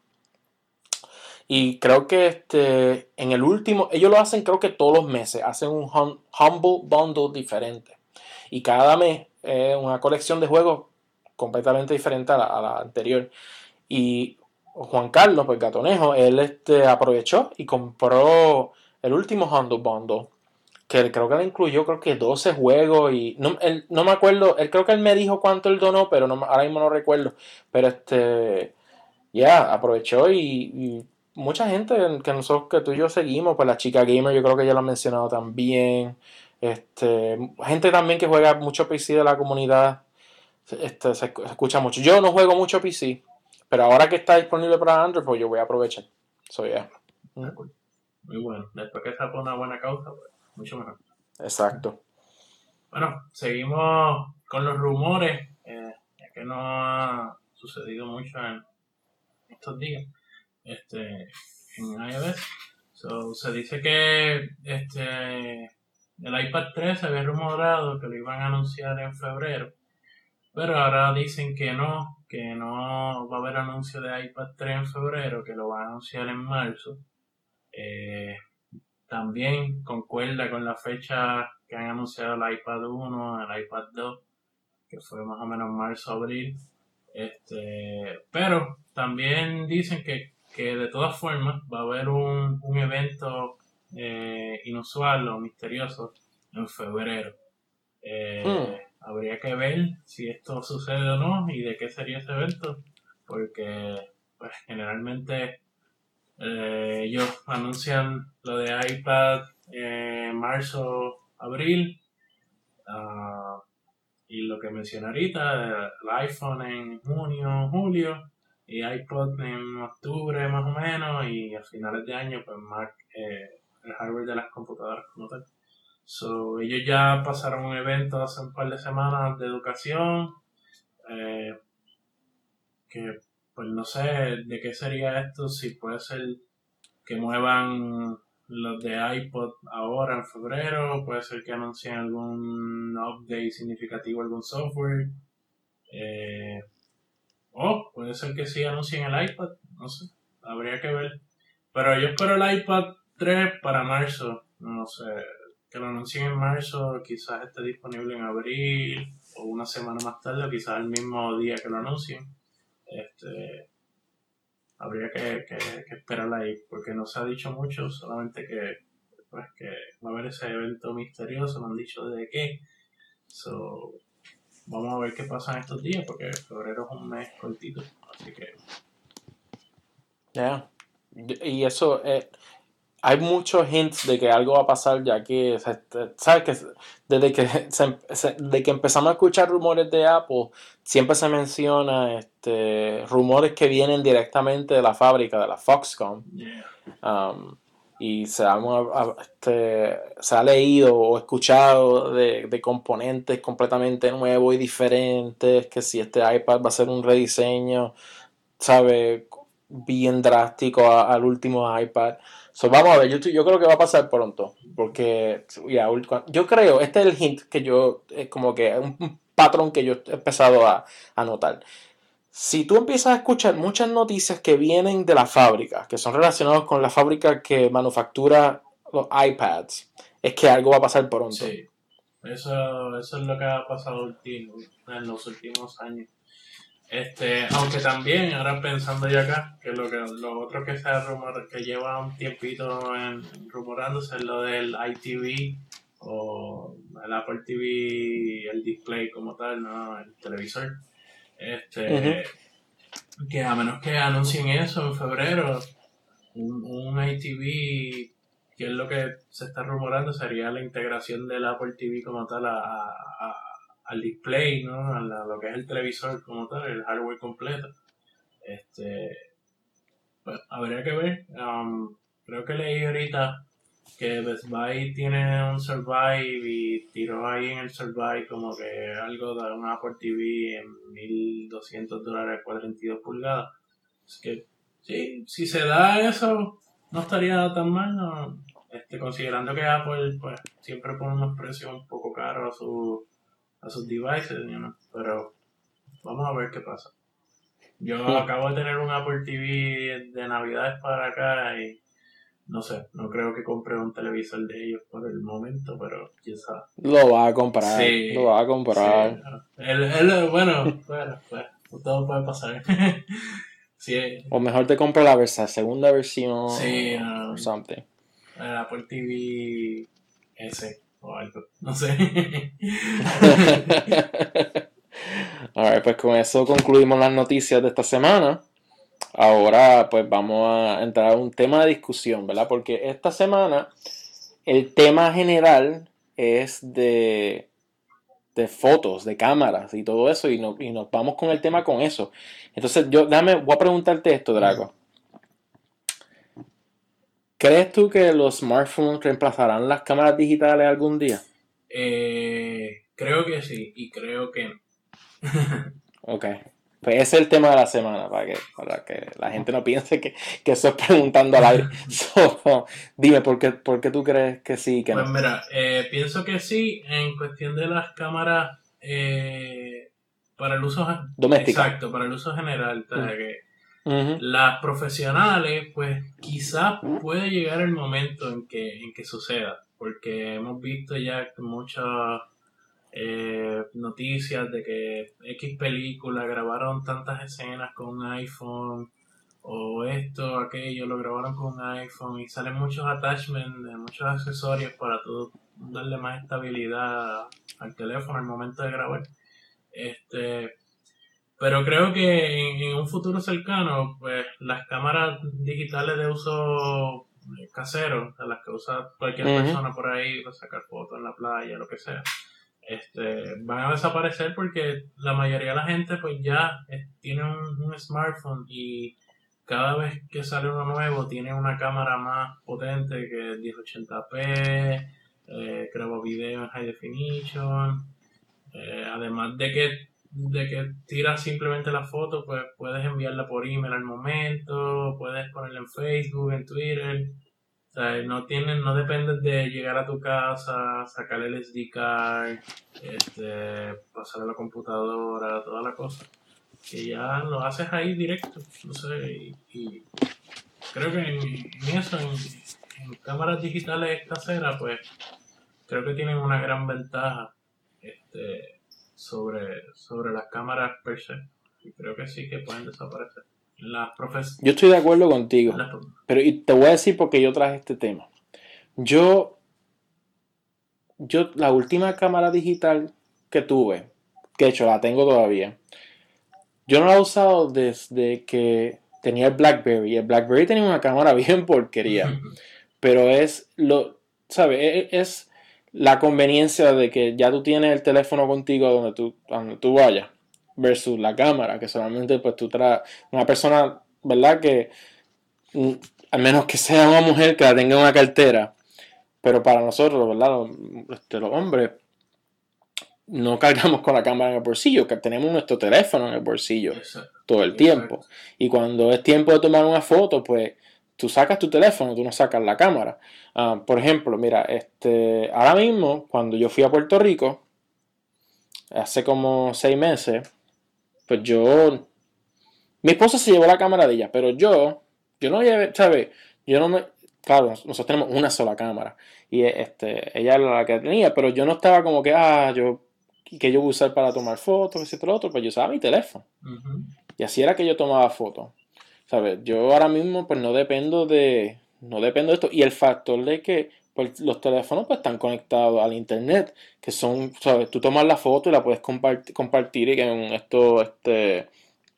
Y creo que este, en el último, ellos lo hacen creo que todos los meses, hacen un hum, Humble Bundle diferente. Y cada mes es eh, una colección de juegos completamente diferente a la, a la anterior. Y Juan Carlos, pues Gatonejo, él este, aprovechó y compró el último Humble Bundle, que creo que le incluyó creo que doce juegos y no, él, no me acuerdo, él creo que él me dijo cuánto él donó, pero no, ahora mismo no recuerdo. Pero este, ya, yeah, aprovechó y, y mucha gente que nosotros, que tú y yo seguimos, pues la chica gamer, yo creo que ya lo han mencionado también. Este, gente también que juega mucho P C de la comunidad, este, se escucha mucho. Yo no juego mucho P C, pero ahora que está disponible para Android, pues yo voy a aprovechar. So, yeah. Mm. Muy bueno. Después que está por una buena causa, pues mucho mejor. Exacto. Bueno, seguimos con los rumores, eh, ya que no ha sucedido mucho en estos días. este, en iOS. So, se dice que este, el iPad tres se había rumorado que lo iban a anunciar en febrero, pero ahora dicen que no, que no va a haber anuncio de iPad tres en febrero, que lo van a anunciar en marzo. Eh, también concuerda con la fecha que han anunciado el iPad uno, el iPad dos, que fue más o menos marzo-abril. Este, pero también dicen que, que de todas formas va a haber un, un evento eh, inusual o misterioso en febrero. Eh, Hmm. Habría que ver si esto sucede o no y de qué sería ese evento, porque pues generalmente eh, ellos anuncian lo de iPad en marzo, abril. Uh, y lo que mencioné ahorita, el iPhone en junio, julio, y iPod en octubre más o menos, y a finales de año, pues Mac, eh, el hardware de las computadoras como tal. So, ellos ya pasaron un evento hace un par de semanas de educación, eh, que pues no sé de qué sería esto, si puede ser que muevan los de iPod ahora en febrero, puede ser que anuncien algún update significativo, algún software, eh, o puede ser que sí anuncien el iPad, no sé, habría que ver. Pero yo espero el iPad tres para marzo, no sé, que lo anuncien en marzo, quizás esté disponible en abril o una semana más tarde, o quizás el mismo día que lo anuncien. Este, habría que, que, que esperar ahí, porque no se ha dicho mucho, solamente que pues que va a haber ese evento misterioso, no han dicho de qué. So, vamos a ver qué pasa en estos días, porque febrero es un mes cortito, así que... Yeah. Y eso, eh, hay muchos hints de que algo va a pasar, ya que, ¿sabes? Que desde que, se, se, de que empezamos a escuchar rumores de Apple, siempre se menciona este, rumores que vienen directamente de la fábrica, de la Foxconn. Yeah. Um, y se ha, este, se ha leído o escuchado de, de componentes completamente nuevos y diferentes, que si este iPad va a ser un rediseño, ¿sabe? Bien drástico a, al último iPad. So, vamos a ver, yo, yo creo que va a pasar pronto, porque yeah, yo creo, este es el hint que yo, es como que un, un patrón que yo he empezado a, a notar. Si tú empiezas a escuchar muchas noticias que vienen de la fábrica, que son relacionadas con la fábrica que manufactura los iPads, es que algo va a pasar pronto. Sí, eso, eso es lo que ha pasado último, en los últimos años. Este, aunque también, ahora pensando yo acá, que lo que lo otro que se rumor, que lleva un tiempito en, rumorándose es lo del iTV o el Apple T V, el display como tal, ¿no? El televisor. Este, uh-huh. Que a menos que anuncien eso en febrero, un, un iTV, que es lo que se está rumorando, sería la integración del Apple T V como tal a, a, a al display, ¿no? A la, lo que es el televisor como tal, el hardware completo. Este, pues habría que ver. Um, creo que leí ahorita que Best Buy tiene un Survive y tiró ahí en el Survive como que algo de un Apple T V en mil doscientos dólares, cuarenta y dos pulgadas. Es que sí, si se da eso, no estaría tan mal, ¿no? Este, considerando que Apple pues siempre pone unos precios un poco caros a su a sus devices, you know? Pero vamos a ver qué pasa. Yo hmm. acabo de tener un Apple T V de Navidades para acá y no sé, no creo que compre un televisor de ellos por el momento, pero quién sabe. Lo va a comprar, sí, lo va a comprar. Sí, no. el, el, bueno, bueno, pues todo puede pasar. sí. O mejor te compra la versa, segunda versión sí, o no, something. El Apple T V S o algo, no sé. Alright, pues con eso concluimos las noticias de esta semana. Ahora pues vamos a entrar a un tema de discusión, ¿verdad? Porque esta semana el tema general es de, de fotos, de cámaras y todo eso, y, no, y nos vamos con el tema con eso. Entonces yo, déjame, voy a preguntarte esto, Draco. ¿Crees tú que los smartphones reemplazarán las cámaras digitales algún día? Eh, creo que sí y creo que no. Ok. Pues ese es el tema de la semana, para que, para que la gente no piense que, que eso es preguntando al aire. So, dime, ¿por qué, ¿por qué tú crees que sí y que Pues no? mira, eh, pienso que sí, en cuestión de las cámaras eh, para el uso, gen- Doméstica. exacto, para el uso general, o sea, que Ujú. las profesionales, pues quizás puede llegar el momento en que, en que suceda, porque hemos visto ya muchas eh, noticias de que X película grabaron tantas escenas con un iPhone o esto, aquello, lo grabaron con un iPhone y salen muchos attachments, eh, muchos accesorios para tú darle más estabilidad al teléfono al momento de grabar. Este, pero creo que en, en un futuro cercano, pues las cámaras digitales de uso eh, casero, a las que usa cualquier Ujú. persona por ahí para sacar fotos en la playa, lo que sea, este, van a desaparecer porque la mayoría de la gente pues ya eh, tiene un, un smartphone y cada vez que sale uno nuevo tiene una cámara más potente que diez ochenta p, eh, graba video en high definition, eh, además de que, de que tiras simplemente la foto, pues puedes enviarla por email al momento, puedes ponerla en Facebook, en Twitter. O sea, no tienes, no dependes de llegar a tu casa, sacar el S D card, este, pasar a la computadora, toda la cosa. Que ya lo haces ahí directo. No sé, y, y creo que en, en eso, en, en cámaras digitales caseras, pues creo que tienen una gran ventaja este, sobre, sobre las cámaras per se. Y creo que sí que pueden desaparecer. Las profes Yo estoy de acuerdo contigo, las, pero y te voy a decir por qué yo traje este tema. Yo, yo, la última cámara digital que tuve, que de hecho la tengo todavía, yo no la he usado desde que tenía el BlackBerry. El BlackBerry tenía una cámara bien porquería, pero es lo, ¿sabes? Es, es la conveniencia de que ya tú tienes el teléfono contigo donde tú, donde tú vayas, versus la cámara, que solamente pues tú traes una persona, ¿verdad? Que mm, al menos que sea una mujer que la tenga en una cartera, pero para nosotros, ¿verdad? Los, este, los hombres no cargamos con la cámara en el bolsillo, que tenemos nuestro teléfono en el bolsillo exacto, todo el exacto. tiempo. Y cuando es tiempo de tomar una foto, pues tú sacas tu teléfono, tú no sacas la cámara. Uh, por ejemplo, mira, este, ahora mismo, cuando yo fui a Puerto Rico, hace como seis meses, pues yo, mi esposa se llevó la cámara de ella, pero yo, yo no llevé, ¿sabes? Yo no me, claro, nosotros tenemos una sola cámara y este, ella era la que tenía, pero yo no estaba como que, ah, yo, que yo voy a usar para tomar fotos, ese otro, otro, pues yo usaba mi teléfono. Uh-huh. Y así era que yo tomaba fotos. ¿Sabes? Yo ahora mismo pues no dependo de, no dependo de esto. Y el factor de que pues, los teléfonos pues están conectados al internet, que son, ¿sabes? Tú tomas la foto y la puedes compartir, compartir y en esto, este,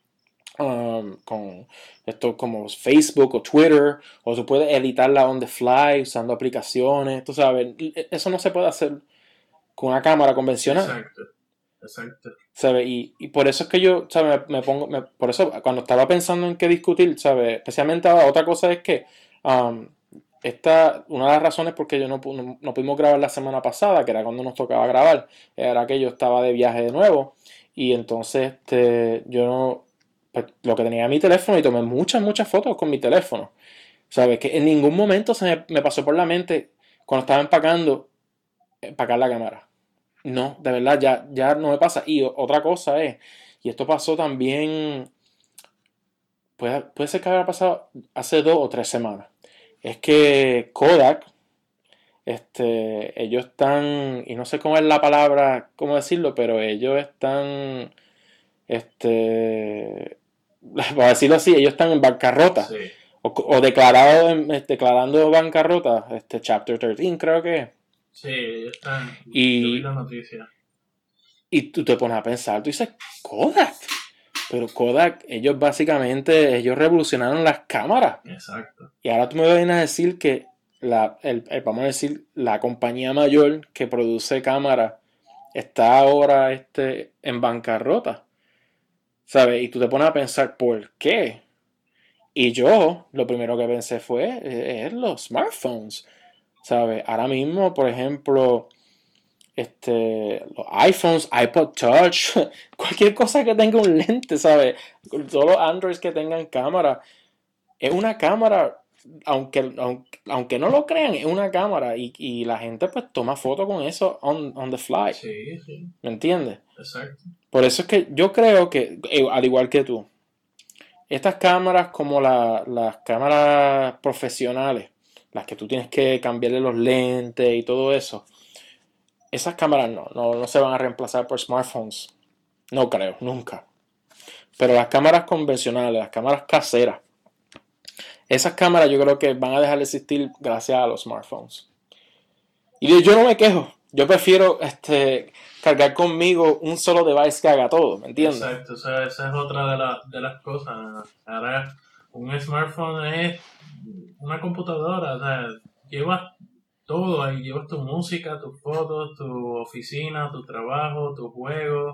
um, con esto como Facebook o Twitter, o tú puedes editarla on the fly usando aplicaciones, tú sabes, eso no se puede hacer con una cámara convencional. Exacto, exacto. ¿Sabes? Y, y por eso es que yo, ¿sabes? Me, me pongo, me- por eso cuando estaba pensando en qué discutir, ¿sabes? Especialmente ahora, otra cosa es que um, esta, una de las razones por qué yo no, pu- no, no pudimos grabar la semana pasada, que era cuando nos tocaba grabar, era que yo estaba de viaje de nuevo y entonces este, yo no, pues, lo que tenía era mi teléfono y tomé muchas, muchas fotos con mi teléfono. ¿Sabes? Que en ningún momento se me, me pasó por la mente cuando estaba empacando, empacar la cámara. No, de verdad, ya, ya no me pasa. Y otra cosa es, y esto pasó también, puede, puede ser que haya pasado hace dos o tres semanas. Es que Kodak, este, ellos están, y no sé cómo es la palabra, cómo decirlo, pero ellos están, este, para decirlo así, ellos están en bancarrota. Sí, O, o declarado, en- declarando bancarrota, este, Chapter trece creo que es. sí, ellos están. Yo vi Y, la noticia. y tú te pones a pensar, tú dices, Kodak. Pero Kodak, ellos básicamente, ellos revolucionaron las cámaras. Exacto. Y ahora tú me vienes a decir que, la, el, el- vamos a decir, la compañía mayor que produce cámaras está ahora este, en bancarrota. ¿Sabes? Y tú te pones a pensar, ¿por qué? Y yo, lo primero que pensé fue, eh, es los smartphones. ¿Sabes? Ahora mismo, por ejemplo, este, los iPhones, iPod Touch, cualquier cosa que tenga un lente, ¿sabes? Todos los Androids que tengan cámara, es una cámara, aunque, aunque, aunque no lo crean, es una cámara y, y la gente pues toma fotos con eso on, on the fly. Sí, sí. ¿Me entiendes? Exacto. Por eso es que yo creo que, eh, al igual que tú, estas cámaras como la, las cámaras profesionales, las que tú tienes que cambiarle los lentes y todo eso, esas cámaras no, no, no se van a reemplazar por smartphones. No creo, nunca. Pero las cámaras convencionales, las cámaras caseras, esas cámaras yo creo que van a dejar de existir gracias a los smartphones. Y yo no me quejo. Yo prefiero este, cargar conmigo un solo device que haga todo, ¿me entiendes? Exacto, o sea, esa es otra de, la, de las cosas. Ahora, un smartphone es una computadora, o sea, llevas todo ahí, llevas tu música, tus fotos, tu oficina, tu trabajo, tus juegos,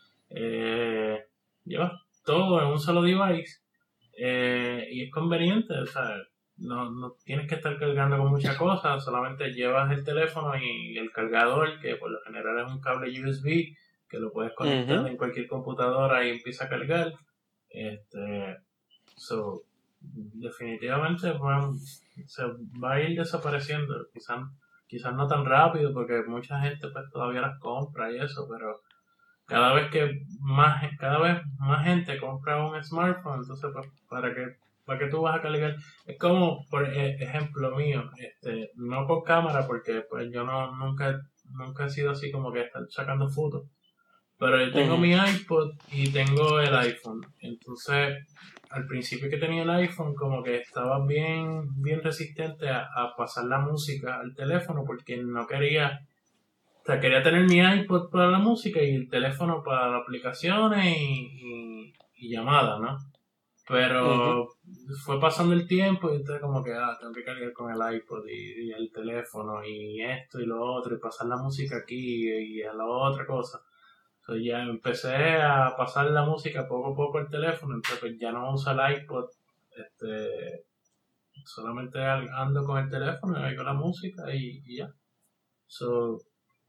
eh, llevas todo en un solo device eh, y es conveniente, o sea, no, no tienes que estar cargando con muchas cosas, solamente llevas el teléfono y el cargador, que por lo general es un cable U S B, que lo puedes conectar Uh-huh. en cualquier computadora y empieza a cargar. Este, so, definitivamente va, se va a ir desapareciendo, quizás quizás no tan rápido porque mucha gente pues todavía las compra y eso, pero cada vez que más cada vez más gente compra un smartphone, entonces pues para que para que tú vas a cargar, es como por e- ejemplo mío, este no con cámara porque pues yo no nunca nunca he sido así como que estar sacando fotos, pero yo tengo Uh-huh. mi iPod y tengo el iPhone. Entonces, al principio que tenía el iPhone, como que estaba bien, bien resistente a, a pasar la música al teléfono porque no quería, o sea, quería tener mi iPod para la música y el teléfono para las aplicaciones y, y, y llamadas, ¿no? Uh-huh. Pero fue pasando el tiempo y entonces como que, ah, tengo que cargar con el iPod y, y el teléfono y esto y lo otro y pasar la música aquí y a la otra cosa. Entonces ya empecé a pasar la música poco a poco al teléfono, entonces pues ya no uso el iPod, este, solamente ando con el teléfono, oigo la música y, y ya. So,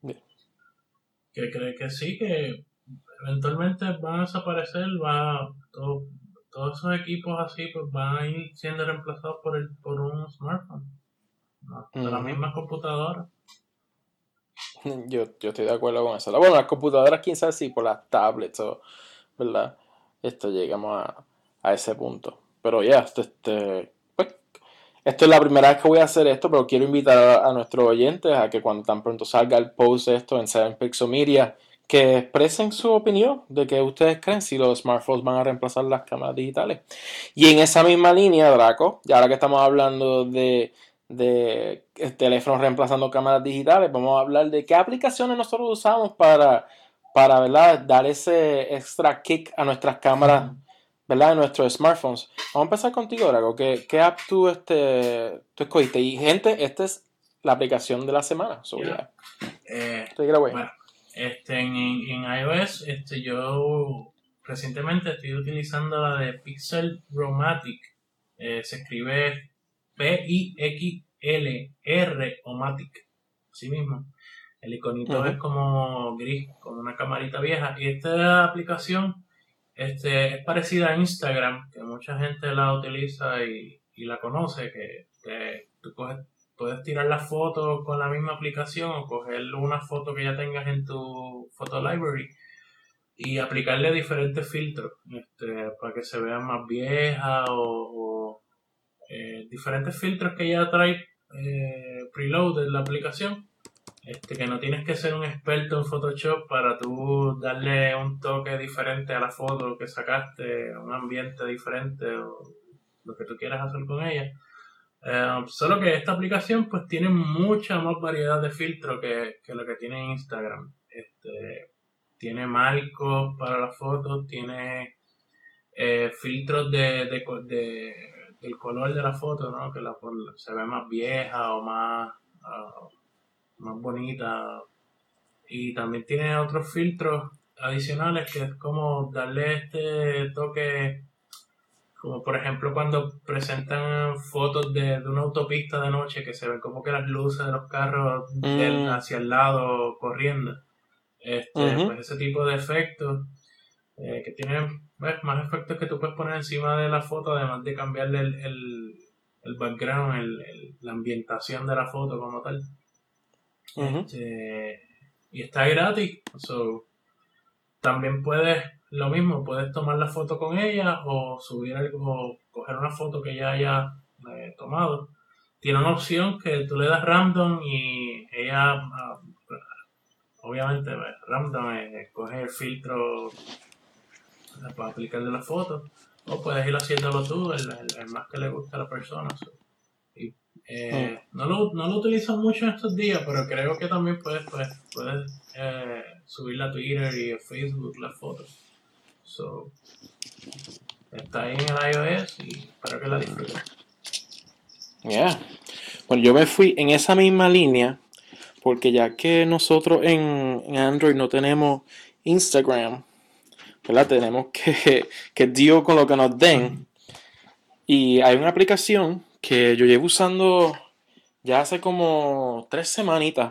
que cree que sí, que eventualmente van a desaparecer, va, todo, todos esos equipos así pues van a ir siendo reemplazados por el, por un smartphone, ¿no? De las Uh-huh. mismas computadoras. Yo, yo estoy de acuerdo con eso. Bueno, las computadoras, quién sabe si por las tablets o, ¿verdad? Esto llegamos a, a ese punto. Pero ya, esto, este, pues, esto es la primera vez que voy a hacer esto, pero quiero invitar a, a nuestros oyentes a que cuando tan pronto salga el post de esto en Seven Pixomedia, que expresen su opinión de que ustedes creen si los smartphones van a reemplazar las cámaras digitales. Y en esa misma línea, Draco, ya ahora que estamos hablando de, de teléfonos reemplazando cámaras digitales, vamos a hablar de qué aplicaciones nosotros usamos para, para ¿verdad? Dar ese extra kick a nuestras cámaras, ¿verdad? En nuestros smartphones. Vamos a empezar contigo, Draco. ¿Qué, qué app tú, este, tú escogiste? Y gente, esta es la aplicación de la semana. So, Yeah. yeah. Eh, Take it away. bueno, este, en, en iOS, este, yo recientemente estoy utilizando la de Pixelromatic. Eh, se escribe P I X L R O-Matic. Así mismo. El iconito es Uh-huh. como gris, como una camarita vieja. Y esta aplicación este, es parecida a Instagram, que mucha gente la utiliza y, y la conoce, que, que tú coges, puedes tirar la foto con la misma aplicación o coger una foto que ya tengas en tu photo library y aplicarle diferentes filtros este, para que se vea más vieja o, o eh, diferentes filtros que ya trae eh, preloaded la aplicación. Este, que no tienes que ser un experto en Photoshop para tú darle un toque diferente a la foto que sacaste, un ambiente diferente o lo que tú quieras hacer con ella. Eh, solo que esta aplicación pues tiene mucha más variedad de filtros que, que lo que tiene Instagram. Este, tiene marcos para las fotos, tiene eh, filtros de, de, de, del color de la foto, ¿no? Que la, se ve más vieja o más, uh, más bonita. Y también tiene otros filtros adicionales que es como darle este toque Como por ejemplo cuando presentan fotos de, de una autopista de noche que se ven como que las luces de los carros del, Mm, hacia el lado corriendo. Este, ujú, pues ese tipo de efectos eh, que tienen pues, más efectos que tú puedes poner encima de la foto, además de cambiarle el, el, el background, el, el- la ambientación de la foto como tal. ujú. Este, y está gratis. So, también puedes, lo mismo, puedes tomar la foto con ella o subir algo, coger una foto que ella haya eh, tomado. Tiene una opción que tú le das random y ella, ah, obviamente, pues, random, eh, coge el filtro eh, para aplicarle la foto. O puedes ir haciéndolo tú, el, el- el más que le guste a la persona. So, y, Mm. eh, no, lo, no lo utilizo mucho en estos días, pero creo que también puedes, pues, puedes eh, subirla a Twitter y a Facebook las fotos. So, está ahí en el iOS y espero que la disfruten. Yeah. Bueno, yo me fui en esa misma línea porque ya que nosotros en, en Android no tenemos Instagram, ¿verdad? Tenemos que, que deal con lo que nos den. Y hay una aplicación que yo llevo usando ya hace como tres semanitas,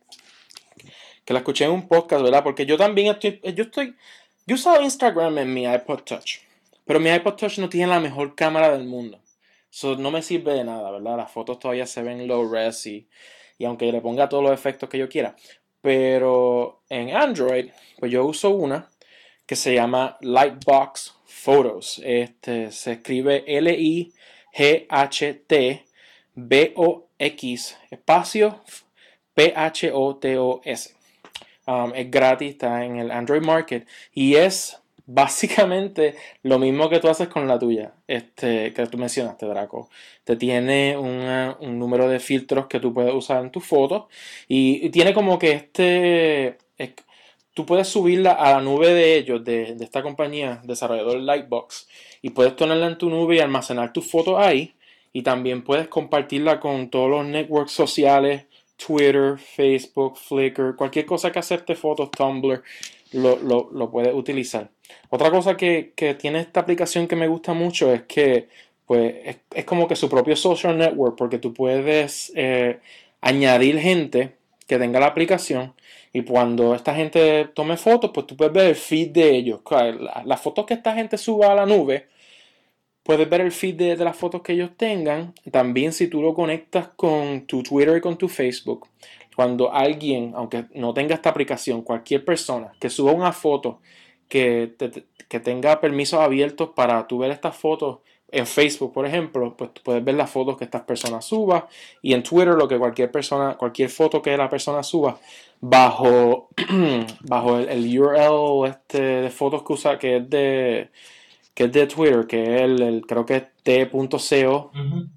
que la escuché en un podcast, ¿verdad? Porque yo también estoy, yo estoy, yo usaba Instagram en mi iPod Touch, pero mi iPod Touch no tiene la mejor cámara del mundo. So, no me sirve de nada, ¿verdad? Las fotos todavía se ven low res y, y aunque le ponga todos los efectos que yo quiera. Pero en Android, pues yo uso una que se llama Lightbox Photos. Este, se escribe L I G H T B O X espacio P H O T O S. Um, es gratis, está en el Android Market y es básicamente lo mismo que tú haces con la tuya, este, que tú mencionaste, Draco. Te tiene una, un número de filtros que tú puedes usar en tus fotos y, y tiene como que este... Es, tú puedes subirla a la nube de ellos, de, de esta compañía, desarrollador Lightbox, y puedes ponerla en tu nube y almacenar tus fotos ahí. Y también puedes compartirla con todos los networks sociales, Twitter, Facebook, Flickr, cualquier cosa que acepte fotos, Tumblr, lo, lo, lo puedes utilizar. Otra cosa que, que tiene esta aplicación que me gusta mucho es que pues, es, es como que su propio social network, porque tú puedes eh, añadir gente que tenga la aplicación y cuando esta gente tome fotos, pues tú puedes ver el feed de ellos. Las fotos que esta gente suba a la nube, puedes ver el feed de, de las fotos que ellos tengan. También si tú lo conectas con tu Twitter y con tu Facebook, cuando alguien, aunque no tenga esta aplicación, cualquier persona que suba una foto que, te, que tenga permisos abiertos para tú ver estas fotos en Facebook, por ejemplo, pues tú puedes ver las fotos que estas personas suban y en Twitter lo que cualquier persona, cualquier foto que la persona suba bajo, bajo el, el U R L este, de fotos que usa, que es de que es de Twitter, que es el, el creo que es t.co, Uh-huh.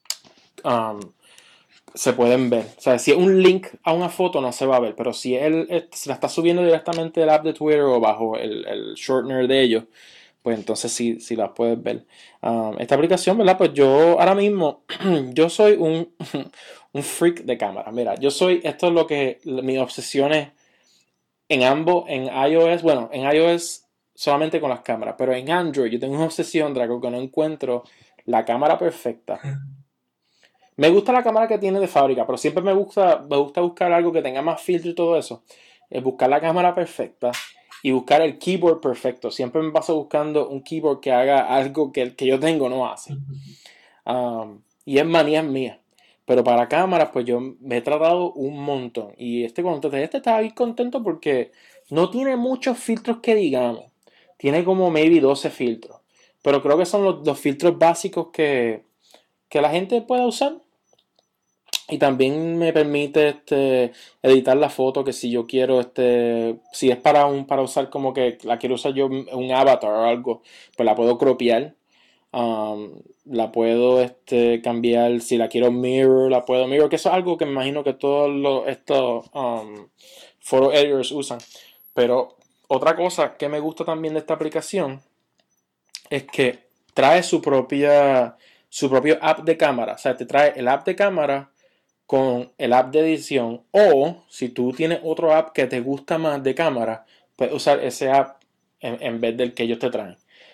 um, se pueden ver. O sea, si es un link a una foto no se va a ver, pero si él se la está subiendo directamente del app de Twitter o bajo el, el shortener de ellos, pues entonces sí, sí las puedes ver. Um, esta aplicación, ¿verdad? Pues yo ahora mismo, yo soy un, un freak de cámara. Mira, yo soy, esto es lo que, mis obsesiones en ambos, en iOS, bueno, en iOS solamente con las cámaras, pero en Android yo tengo una obsesión, Draco, que no encuentro la cámara perfecta. Me gusta la cámara que tiene de fábrica, pero siempre me gusta, me gusta buscar algo que tenga más filtro y todo eso. Es buscar la cámara perfecta y buscar el keyboard perfecto. Siempre me paso buscando un keyboard que haga algo que el que yo tengo no hace. Um, y es manía mía. Pero para cámaras, pues yo me he tratado un montón. Y este contento, este estaba bien contento porque no tiene muchos filtros que digamos. Tiene como maybe doce filtros. Pero creo que son los, los filtros básicos que, que la gente puede usar. Y también me permite este, editar la foto que si yo quiero, este, si es para un, para usar como que la quiero usar yo un avatar o algo, pues la puedo cropiar. Um, la puedo este, cambiar, si la quiero mirror, la puedo mirror, que eso es algo que me imagino que todos los, estos um, photo editors usan. Pero otra cosa que me gusta también de esta aplicación es que trae su propia su propio app de cámara. O sea, te trae el app de cámara con el app de edición. O si tú tienes otro app que te gusta más de cámara, puedes usar ese app en, en vez del que ellos te traen.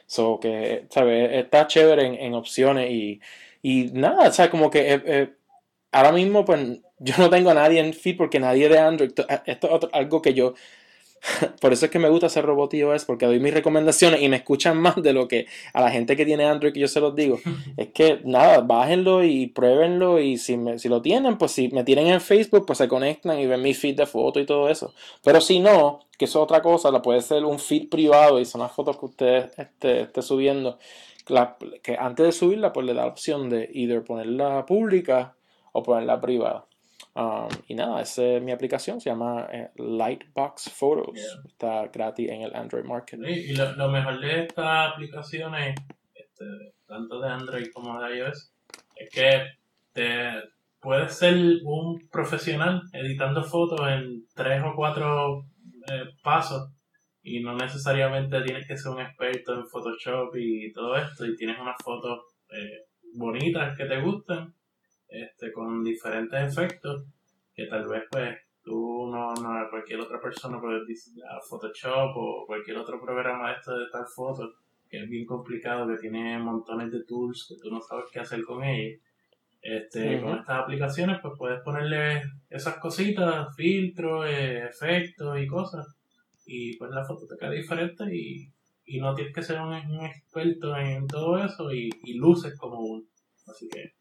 So que, ¿sabes? Está chévere en, en opciones y, y nada, o sea, como que eh, eh, ahora mismo pues yo no tengo a nadie en feed porque nadie de Android. Esto es otro, algo que yo por eso es que me gusta hacer Robotio es porque doy mis recomendaciones y me escuchan más de lo que a la gente que tiene Android que yo se los digo. Es que nada, bájenlo y pruébenlo y si, me, si lo tienen, pues si me tienen en Facebook, pues se conectan y ven mi feed de fotos y todo eso. Pero si no, que eso es otra cosa, la puede ser un feed privado y son las fotos que usted esté, esté subiendo. La, que antes de subirla, pues le da la opción de either ponerla pública o ponerla privada. Um, y nada, esa es mi aplicación, se llama eh, Lightbox Photos. Yeah. Está gratis en el Android Market. Y, y lo, lo mejor de estas aplicaciones, este, tanto de Android como de iOS, es que te puedes ser un profesional editando fotos en tres o cuatro eh, pasos y no necesariamente tienes que ser un experto en Photoshop y todo esto y tienes unas fotos eh, bonitas que te gustan, este, con diferentes efectos que tal vez pues tú no, no cualquier otra persona puede decir Photoshop o cualquier otro programa esto de tal foto que es bien complicado, que tiene montones de tools que tú no sabes qué hacer con ellos. Este, uh-huh. Con estas aplicaciones pues puedes ponerle esas cositas, filtros, eh, efectos y cosas y pues la foto te queda diferente y, y no tienes que ser un, un experto en todo eso y, y luces como uno, así que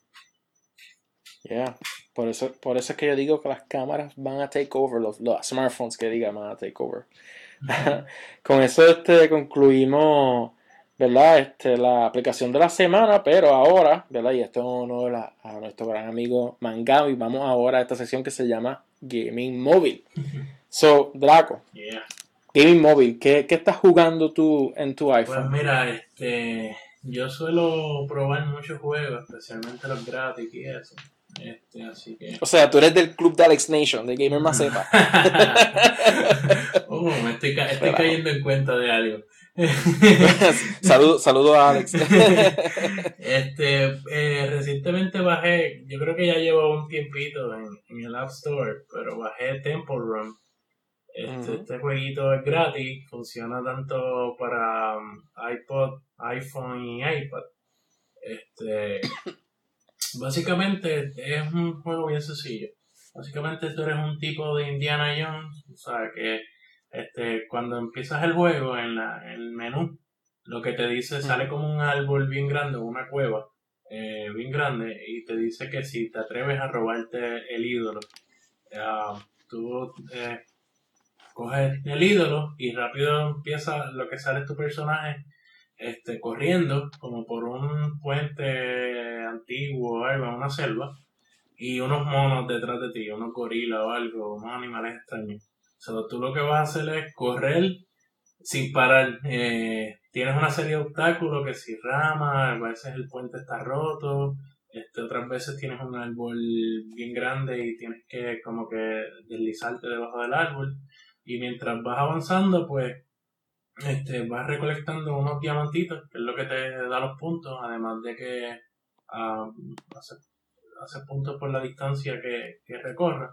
yeah. Por eso, por eso es que yo digo que las cámaras van a take over, los, los smartphones que digan van a take over. Con eso este, concluimos, ¿verdad? Este, la aplicación de la semana, pero ahora, ¿verdad? Y esto es un honor a, a nuestro gran amigo Mangao y vamos ahora a esta sección que se llama Gaming Móvil. So, Draco, yeah. Gaming Móvil, ¿qué, ¿qué estás jugando tú en tu iPhone? Pues mira, este, yo suelo probar muchos juegos, especialmente los gratis y eso. Este, así que... O sea, tú eres del club de Alex Nation, de Gamer Macepa. oh, me estoy, ca estoy cayendo en cuenta de algo. Saludo, saludo a Alex. este, eh, recientemente bajé, yo creo que ya llevo un tiempito en, en el App Store, pero bajé Temple Run. Este, uh-huh. Este jueguito es gratis, funciona tanto para um, iPod, iPhone y iPad. Este, básicamente es un juego bien sencillo. Básicamente tú eres un tipo de Indiana Jones, o sea que este, cuando empiezas el juego en, la, en el menú, lo que te dice, uh-huh. sale como un árbol bien grande, una cueva eh, bien grande, y te dice que si te atreves a robarte el ídolo, uh, tú eh, coges el ídolo y rápido empieza lo que sale es tu personaje este, corriendo como por un puente antiguo o algo, en una selva, y unos monos detrás de ti, unos gorilas o algo, unos animales extraños. O sea, tú lo que vas a hacer es correr sin parar. Eh, tienes una serie de obstáculos, que si ramas, a veces el puente está roto, este, otras veces tienes un árbol bien grande y tienes que como que deslizarte debajo del árbol. Y mientras vas avanzando, pues este, vas recolectando unos diamantitos, que es lo que te da los puntos, además de que uh, hace, hace puntos por la distancia que, que recorra.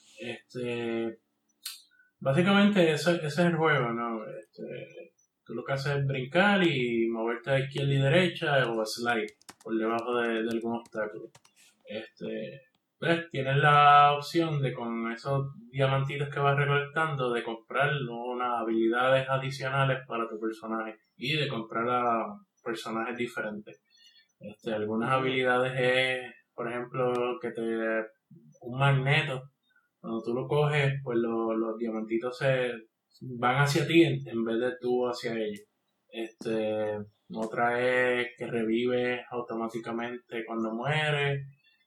Este, básicamente ese, ese es el juego, ¿no? Este, tú lo que haces es brincar y moverte a izquierda y derecha o slide por debajo de, de algún obstáculo. Este, pues tienes la opción de con esos diamantitos que vas recolectando de comprar unas habilidades adicionales para tu personaje y de comprar a personajes diferentes. Este, algunas habilidades es, por ejemplo, que te un magneto. Cuando tú lo coges, pues lo, los diamantitos se van hacia ti en, en vez de tú hacia ellos. Este, otra es que revives automáticamente cuando mueres.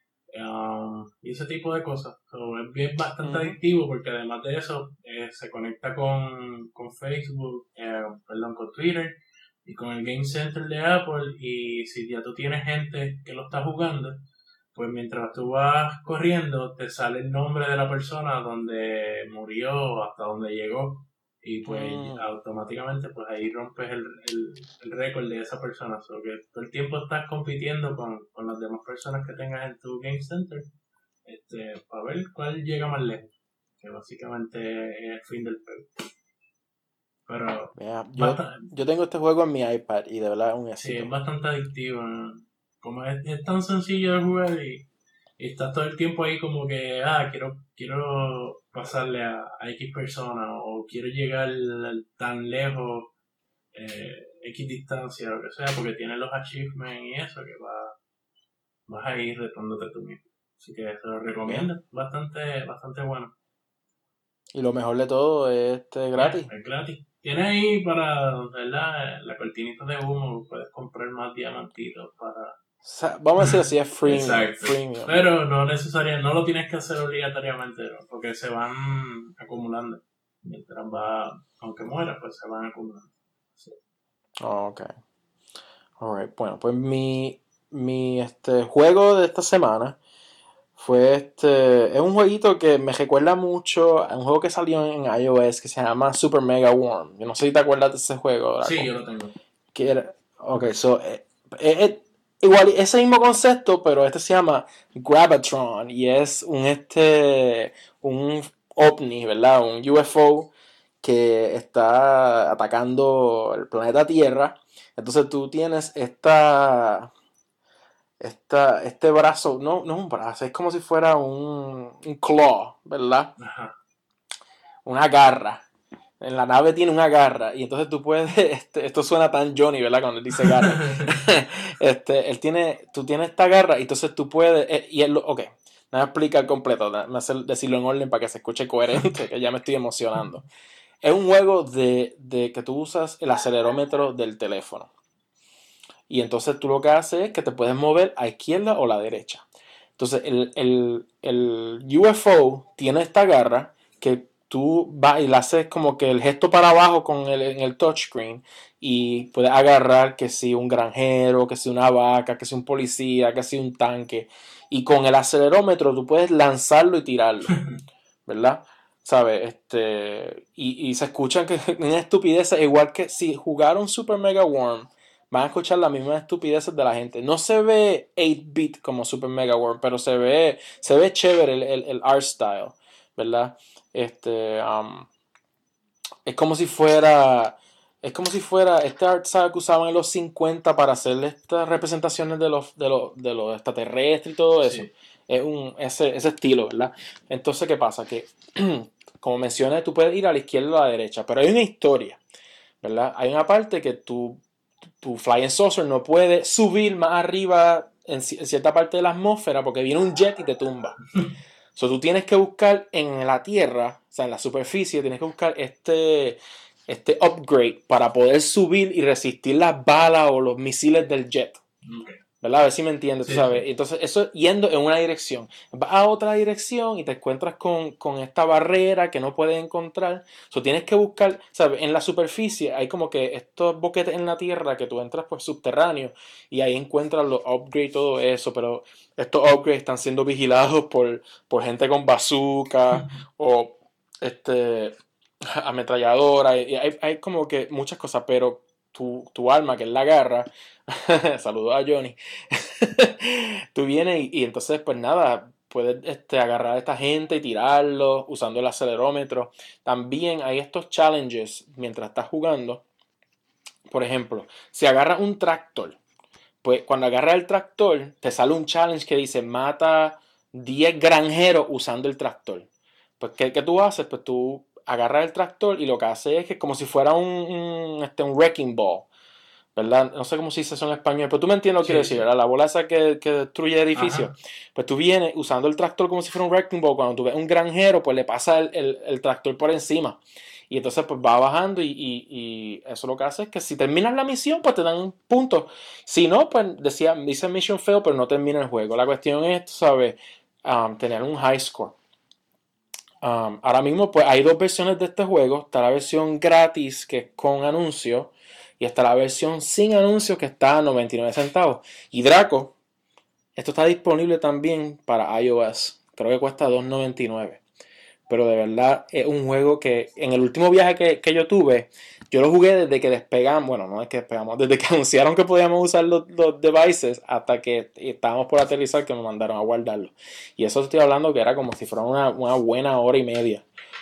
Um, y ese tipo de cosas. So, es bien bastante uh-huh. adictivo porque además de eso eh, se conecta con, con Facebook, eh, perdón, con Twitter y con el Game Center de Apple, y si ya tú tienes gente que lo está jugando, pues mientras tú vas corriendo te sale el nombre de la persona, donde murió, hasta donde llegó, y pues mm. automáticamente pues ahí rompes el, el, el récord de esa persona. O sea, que todo el tiempo estás compitiendo con, con las demás personas que tengas en tu Game Center, este, para ver cuál llega más lejos, que básicamente es el fin del juego. Pero Yeah, yo, bastante, yo tengo este juego en mi iPad y de verdad es un sí, éxito. es bastante adictivo, ¿no? Como es, es tan sencillo de jugar y, y estás todo el tiempo ahí como que, ah, quiero, quiero pasarle a, a X persona o quiero llegar tan lejos, eh, X distancia, lo que sea, porque tiene los achievements y eso que va, vas a ir retándote tú mismo. Así que te lo Yeah. recomiendo, bastante, bastante bueno. Y lo mejor de todo es este Ya, gratis. es gratis. Tiene ahí para, ¿verdad? La cortinita de humo, puedes comprar más diamantitos para... O sea, vamos a decir así, es freemium. Exacto. freemium. Pero no necesariamente, no lo tienes que hacer obligatoriamente, ¿no? Porque se van acumulando. Mientras va, aunque muera, pues se van acumulando. Sí. Oh, ok. Alright. Bueno, pues mi, mi este, juego de esta semana fue este. Es un jueguito que me recuerda mucho a un juego que salió en iOS que se llama Super Mega Worm. Yo no sé si te acuerdas de ese juego, Sí, Draco. yo lo tengo. Que era. Ok, so. Eh, eh, eh, igual, ese mismo concepto, pero este se llama Grabatron. Y es un este. Un ovni, ¿verdad? Un U F O que está atacando el planeta Tierra. Entonces tú tienes esta, esta, este brazo, no, no es un brazo, es como si fuera un, un claw, ¿verdad? Ajá. Una garra. En la nave tiene una garra y entonces tú puedes, este, esto suena tan Johnny, ¿verdad? Cuando él dice garra. este, él tiene, tú tienes esta garra y entonces tú puedes, eh, y él, ok, me voy a explicar completo, me hace decirlo en orden para que se escuche coherente, que ya me estoy emocionando. Es un juego de, de que tú usas el acelerómetro del teléfono. Y entonces tú lo que haces es que te puedes mover a izquierda o a la derecha. Entonces el, el, el U F O tiene esta garra que tú vas y le haces como que el gesto para abajo con el, en el touchscreen y puedes agarrar que si un granjero, que si una vaca, que si un policía, que si un tanque. Y con el acelerómetro tú puedes lanzarlo y tirarlo, ¿verdad? ¿Sabes? Este, y, y se escuchan que una estupidez, igual que si jugaron Super Mega Worm, van a escuchar las mismas estupideces de la gente. No se ve ocho bit como Super Mega Worm, pero se ve, se ve chévere el, el, el art style, ¿verdad? Este, um, es como si fuera, es como si fuera este art style que usaban en los cincuenta para hacer estas representaciones de los, de los, de los extraterrestres y todo eso. Sí. Es un, ese, ese estilo, ¿verdad? Entonces, ¿qué pasa? Que, como mencioné, tú puedes ir a la izquierda o a la derecha, pero hay una historia, ¿verdad? Hay una parte que tú, tu Flying Saucer no puede subir más arriba en, en cierta parte de la atmósfera porque viene un jet y te tumba. So, tú tienes que buscar en la tierra, o sea, en la superficie, tienes que buscar este, este upgrade para poder subir y resistir las balas o los misiles del jet. Okay. ¿Verdad? A ver si me entiendes, Sí, tú sabes. sí. Entonces, eso yendo en una dirección. Vas a otra dirección y te encuentras con, con esta barrera que no puedes encontrar. So, tienes que buscar, ¿sabes? En la superficie hay como que estos boquetes en la tierra que tú entras pues subterráneo y ahí encuentras los upgrades y todo eso, pero estos upgrades están siendo vigilados por, por gente con bazooka o este ametralladora. Y hay, hay como que muchas cosas, pero tu, tu alma, que es la garra, saludos a Johnny, tú vienes y, y entonces pues nada, puedes este, agarrar a esta gente y tirarlos usando el acelerómetro. También hay estos challenges mientras estás jugando. Por ejemplo, si agarras un tractor, pues cuando agarras el tractor te sale un challenge que dice mata diez granjeros usando el tractor. Pues ¿qué, qué tú haces? Pues tú agarras el tractor y lo que haces es que es como si fuera un, un, este, un wrecking ball, ¿verdad? No sé cómo se dice eso en español, pero tú me entiendes lo que quiero Sí, decir, sí. ¿verdad? La bola esa que, que destruye edificios. Ajá. Pues tú vienes usando el tractor como si fuera un wrecking ball. Cuando tú ves un granjero, pues le pasa el, el, el tractor por encima. Y entonces pues va bajando y, y, y eso lo que hace es que si terminas la misión, pues te dan un punto. Si no, pues decía, dice mission fail, pero no termina el juego. La cuestión es, tú sabes, um, tener un high score. Um, ahora mismo pues hay dos versiones de este juego. Está la versión gratis que es con anuncios y está la versión sin anuncios que está a noventa y nueve centavos. Y Draco, esto está disponible también para iOS. Creo que cuesta dos noventa y nueve. Pero de verdad es un juego que en el último viaje que, que yo tuve, yo lo jugué desde que despegamos, bueno, no es que despegamos, desde que anunciaron que podíamos usar los, los devices hasta que estábamos por aterrizar que me mandaron a guardarlo. Y eso estoy hablando que era como si fuera una, una buena hora y media.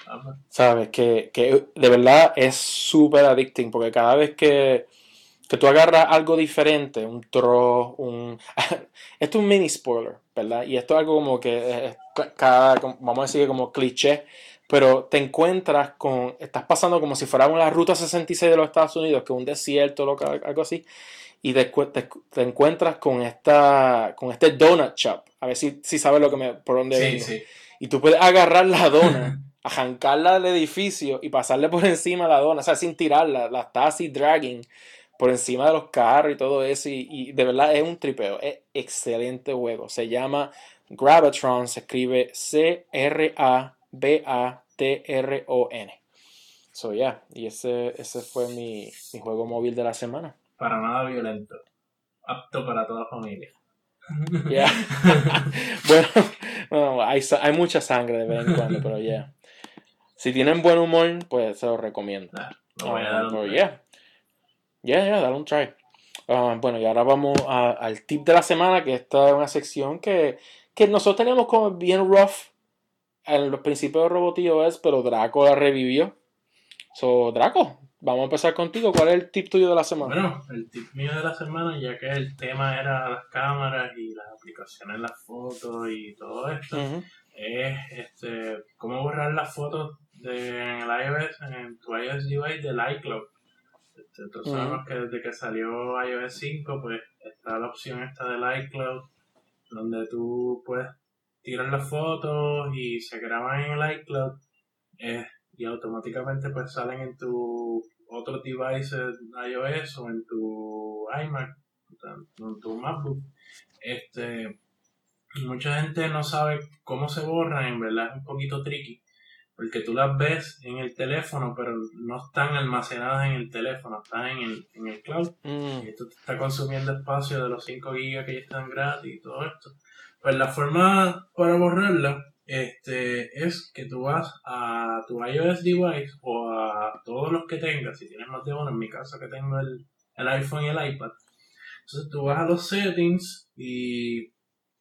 ¿Sabes? Que, que de verdad es súper addicting porque cada vez que, que tú agarras algo diferente, un throw, un... esto es un mini spoiler, ¿verdad? Y esto es algo como que es cada, vamos a decir como cliché, pero te encuentras con, estás pasando como si fuera una ruta sesenta y seis de los Estados Unidos, que es un desierto, algo así, y te, te, te encuentras con esta con este donut shop, a ver si, si sabes lo que me, por dónde Sí, vengo. sí. Y tú puedes agarrar la dona, arrancarla del edificio y pasarle por encima a la dona, o sea, sin tirarla, la está así dragging por encima de los carros y todo eso, y, y de verdad es un tripeo, es excelente juego, se llama Grabatron, se escribe C R A B A T R O N. So yeah, y ese, ese fue mi, mi juego móvil de la semana. Para nada violento. Apto para toda familia. Yeah. Bueno, no, hay, hay mucha sangre de vez en cuando, pero yeah. Si tienen buen humor, pues se los recomiendo. Nah, lo voy a dar un pero try. yeah. Yeah, yeah, dale un try. Uh, bueno, y ahora vamos a, al tip de la semana, que esta es una sección que, que nosotros teníamos como bien rough en los principios de Robotillo es, pero Draco la revivió. So, Draco, vamos a empezar contigo. ¿Cuál es el tip tuyo de la semana? Bueno, el tip mío de la semana, ya que el tema era las cámaras y las aplicaciones, las fotos y todo esto, uh-huh. es este cómo borrar las fotos de, en el iOS, en tu iOS device del iCloud. Este, entonces uh-huh. sabemos que desde que salió iOS cinco, pues está la opción esta del iCloud, donde tú puedes tirar las fotos y se graban en el iCloud eh, y automáticamente pues salen en tu otros devices iOS o en tu iMac, en tu MacBook. Este, mucha gente no sabe cómo se borran, en verdad es un poquito tricky, porque tú las ves en el teléfono, pero no están almacenadas en el teléfono, están en el, en el cloud. Mm. Y esto te está consumiendo espacio de los cinco gigas que ya están gratis y todo esto. Pues la forma para borrarla este, es que tú vas a tu iOS device o a todos los que tengas, si tienes más de uno, en mi caso que tengo el, el iPhone y el iPad. Entonces tú vas a los settings y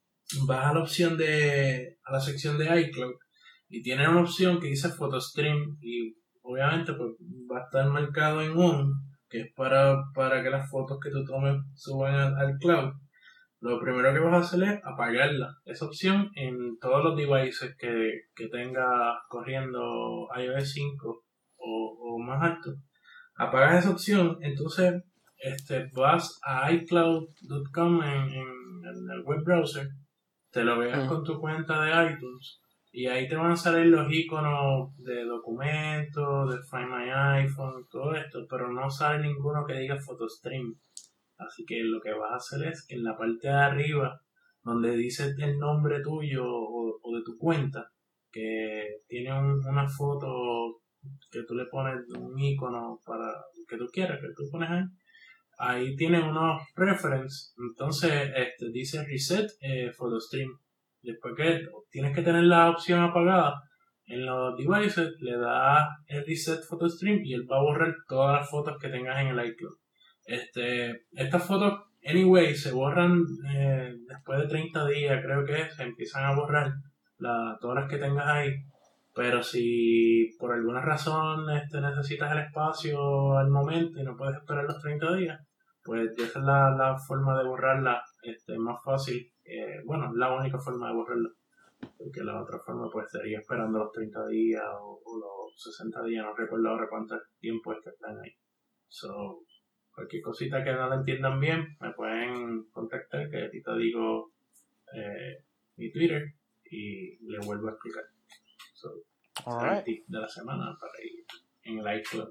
vas a la opción de, a la sección de iCloud y tiene una opción que dice PhotoStream y obviamente pues va a estar marcado en on, que es para, para que las fotos que tú tomes suban al, al cloud. Lo primero que vas a hacer es apagarla, esa opción en todos los devices que, que tenga corriendo iOS cinco o, o más alto. Apagas esa opción, entonces este, vas a iCloud punto com en, en, en el web browser, te lo veas mm. con tu cuenta de iTunes y ahí te van a salir los iconos de documentos, de Find My iPhone, todo esto, pero no sale ninguno que diga PhotoStream. Así que lo que vas a hacer es que en la parte de arriba, donde dice el nombre tuyo o, o de tu cuenta, que tiene un, una foto que tú le pones un icono para que tú quieras, que tú pones ahí, ahí tiene unos preferences, entonces este, dice reset eh, PhotoStream. Después que tienes que tener la opción apagada en los devices, le das el reset PhotoStream y él va a borrar todas las fotos que tengas en el iCloud. Este, estas fotos, anyway, se borran eh, después de treinta días, creo que se empiezan a borrar la, todas las que tengas ahí. Pero si por alguna razón este, necesitas el espacio al momento y no puedes esperar los treinta días, pues esa es la, la forma de borrarla este, más fácil. Eh, bueno, la única forma de borrarla. Porque la otra forma pues sería esperando los treinta días o, o los sesenta días, no recuerdo ahora cuánto tiempo es que están ahí. So, cualquier cosita que no la entiendan bien, me pueden contactar, que aquí te digo eh, mi Twitter y le vuelvo a explicar. So, ese es el tip de la semana para ir en el iCloud.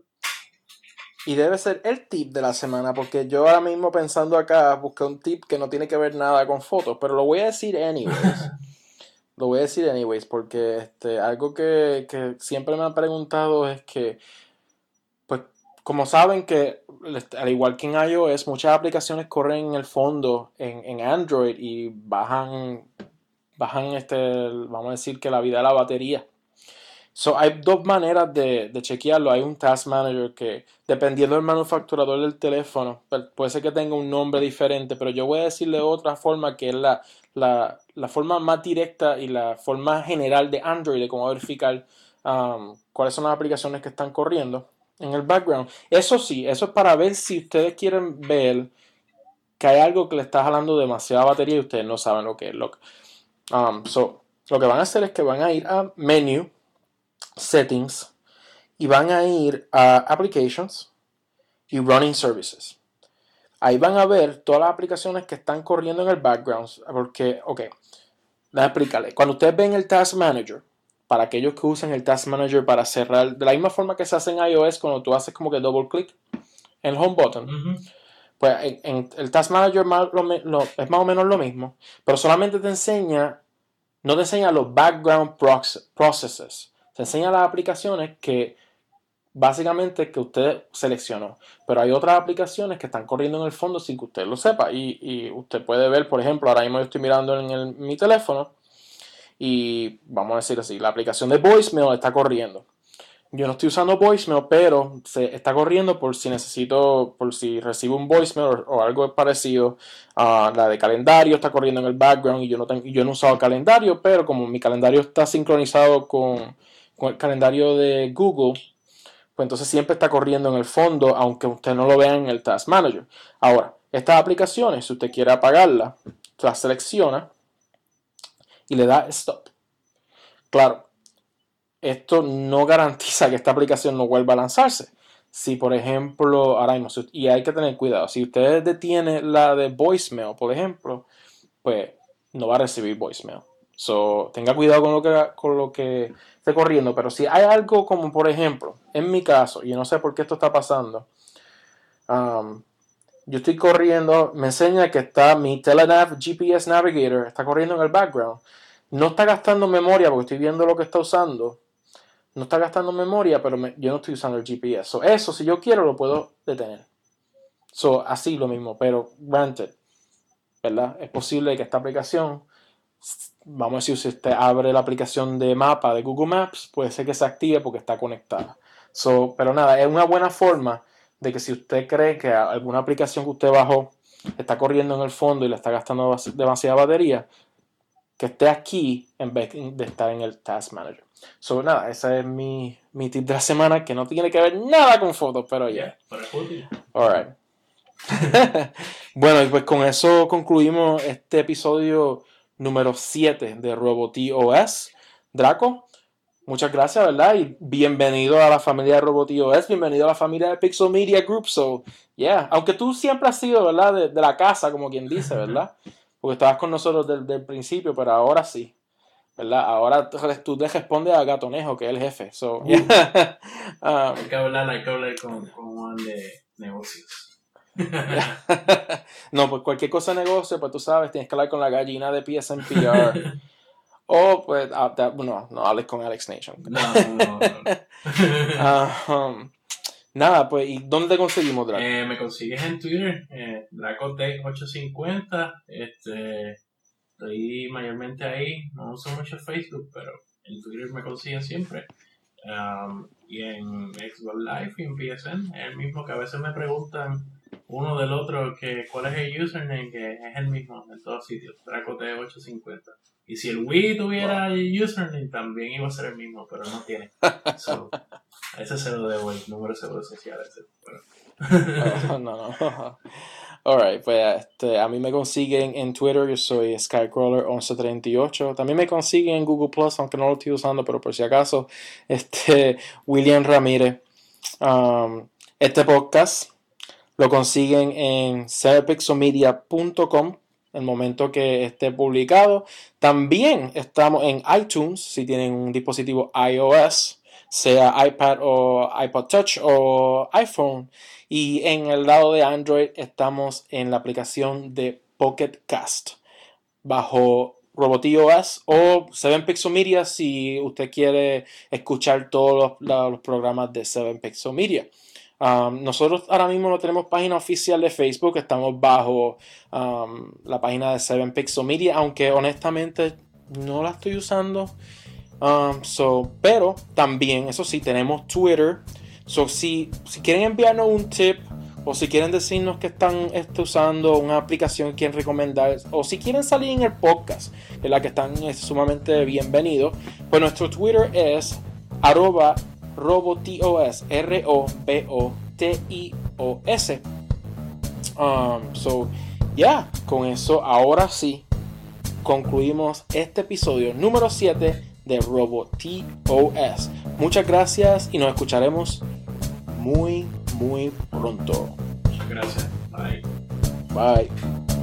Y debe ser el tip de la semana, porque yo ahora mismo pensando acá busqué un tip que no tiene que ver nada con fotos, pero lo voy a decir anyways. Lo voy a decir anyways, porque este, algo que, que siempre me han preguntado es que, pues, como saben que, al igual que en iOS, muchas aplicaciones corren en el fondo en, en Android y bajan, bajan este, vamos a decir que la vida de la batería. So, hay dos maneras de, de chequearlo. Hay un Task Manager que, dependiendo del manufacturador del teléfono, puede ser que tenga un nombre diferente, pero yo voy a decirle otra forma que es la, la, la forma más directa y la forma general de Android de cómo verificar um, cuáles son las aplicaciones que están corriendo en el background. Eso sí, eso es para ver si ustedes quieren ver que hay algo que le está jalando demasiada batería y ustedes no saben lo que es. Lo, um, so, lo que van a hacer es que van a ir a Menu, Settings, y van a ir a Applications y Running Services. Ahí van a ver todas las aplicaciones que están corriendo en el background. Porque, ok, déjame explicarles. Cuando ustedes ven el Task Manager, para aquellos que usan el Task Manager para cerrar, de la misma forma que se hace en iOS, cuando tú haces como que double click en el home button, uh-huh. pues en, en el Task Manager más, lo, lo, es más o menos lo mismo, pero solamente te enseña, no te enseña los background processes, te enseña las aplicaciones que básicamente que usted seleccionó, pero hay otras aplicaciones que están corriendo en el fondo sin que usted lo sepa, y, y usted puede ver, por ejemplo, ahora mismo yo estoy mirando en el, mi teléfono y vamos a decir así, la aplicación de voicemail está corriendo. Yo no estoy usando voicemail, pero se está corriendo por si necesito, por si recibo un voicemail o, o algo parecido. Uh, la de calendario está corriendo en el background y yo no, tengo, yo no he usado calendario, pero como mi calendario está sincronizado con, con el calendario de Google, pues entonces siempre está corriendo en el fondo, aunque usted no lo vea en el Task Manager. Ahora, estas aplicaciones, si usted quiere apagarlas, las selecciona y le da Stop. Claro, esto no garantiza que esta aplicación no vuelva a lanzarse. Si, por ejemplo, ahora mismo, y hay que tener cuidado, si usted detiene la de voicemail, por ejemplo, pues no va a recibir voicemail. So, tenga cuidado con lo que, con lo que esté corriendo. Pero si hay algo como, por ejemplo, en mi caso, y no sé por qué esto está pasando, um, yo estoy corriendo, me enseña que está mi Telenav G P S Navigator, está corriendo en el background. No está gastando memoria porque estoy viendo lo que está usando. No está gastando memoria, pero me, yo no estoy usando el G P S. So, eso, si yo quiero, lo puedo detener. So, así lo mismo, pero granted, ¿verdad? Es posible que esta aplicación, vamos a decir, si usted abre la aplicación de mapa de Google Maps, puede ser que se active porque está conectada. So, pero nada, es una buena forma de que si usted cree que alguna aplicación que usted bajó está corriendo en el fondo y le está gastando demasiada batería, que esté aquí en vez de estar en el Task Manager. So, nada, ese es mi, mi tip de la semana, que no tiene que ver nada con fotos, pero ya. Yeah. Alright. Bueno, y pues con eso concluimos este episodio número siete de RoboTOS. Draco, muchas gracias, ¿verdad? Y bienvenido a la familia de RoboTOS, bienvenido a la familia de Pixel Media Group. So, yeah, aunque tú siempre has sido, ¿verdad? De, de la casa, como quien dice, ¿verdad? Porque estabas con nosotros desde el principio, pero ahora sí, ¿verdad? Ahora tú le respondes a Gatonejo, que es el jefe. So, uh, yeah. um, hay que hablar, hay que hablar con, con Juan de negocios. No, pues cualquier cosa de negocio, pues tú sabes, tienes que hablar con la gallina de P S N P R. O, pues, uh, no, no hables con Alex Nation. No, no, no. no. uh, um, Nada, pues, ¿y dónde te conseguimos, Draco? Eh, me consigues en Twitter, eh, DracoTech ochocientos cincuenta. Este, estoy mayormente ahí. No uso mucho Facebook, pero en Twitter me consiguen siempre. Um, y en Xbox Live y en P S N. Es el mismo que a veces me preguntan uno del otro que cuál es el username, que es el mismo en todos sitios, DracoTech ochocientos cincuenta. Y si el Wii tuviera wow. el username, también iba a ser el mismo, pero no tiene. So, a ese se lo debo el número de seguro social. Ese, pero... oh, no, no. Alright, pues este, a mí me consiguen en Twitter, yo soy Skycrawler once treinta y ocho. También me consiguen en Google Plus, aunque no lo estoy usando, pero por si acaso, este, William Ramírez. Um, este podcast lo consiguen en seven pixel media punto com el momento que esté publicado. También estamos en iTunes, si tienen un dispositivo iOS, sea iPad o iPod Touch o iPhone. Y en el lado de Android estamos en la aplicación de Pocket Cast bajo RoboTOS o seven pixel Media si usted quiere escuchar todos los, los programas de seven pixel Media. Um, nosotros ahora mismo no tenemos página oficial de Facebook, estamos bajo um, la página de seven pixel Media, aunque honestamente no la estoy usando. Um, so, pero también, eso sí, tenemos Twitter. So, si, si quieren enviarnos un tip o si quieren decirnos que están este, usando una aplicación que quieren recomendar, o si quieren salir en el podcast, en la que están es sumamente bienvenidos, pues nuestro Twitter es arroba robotios, R O B O T I O S. Um, so, ya, yeah, con eso, ahora sí, concluimos este episodio número siete de RoboTOS. Muchas gracias y nos escucharemos muy, muy pronto. Muchas gracias. Bye. Bye.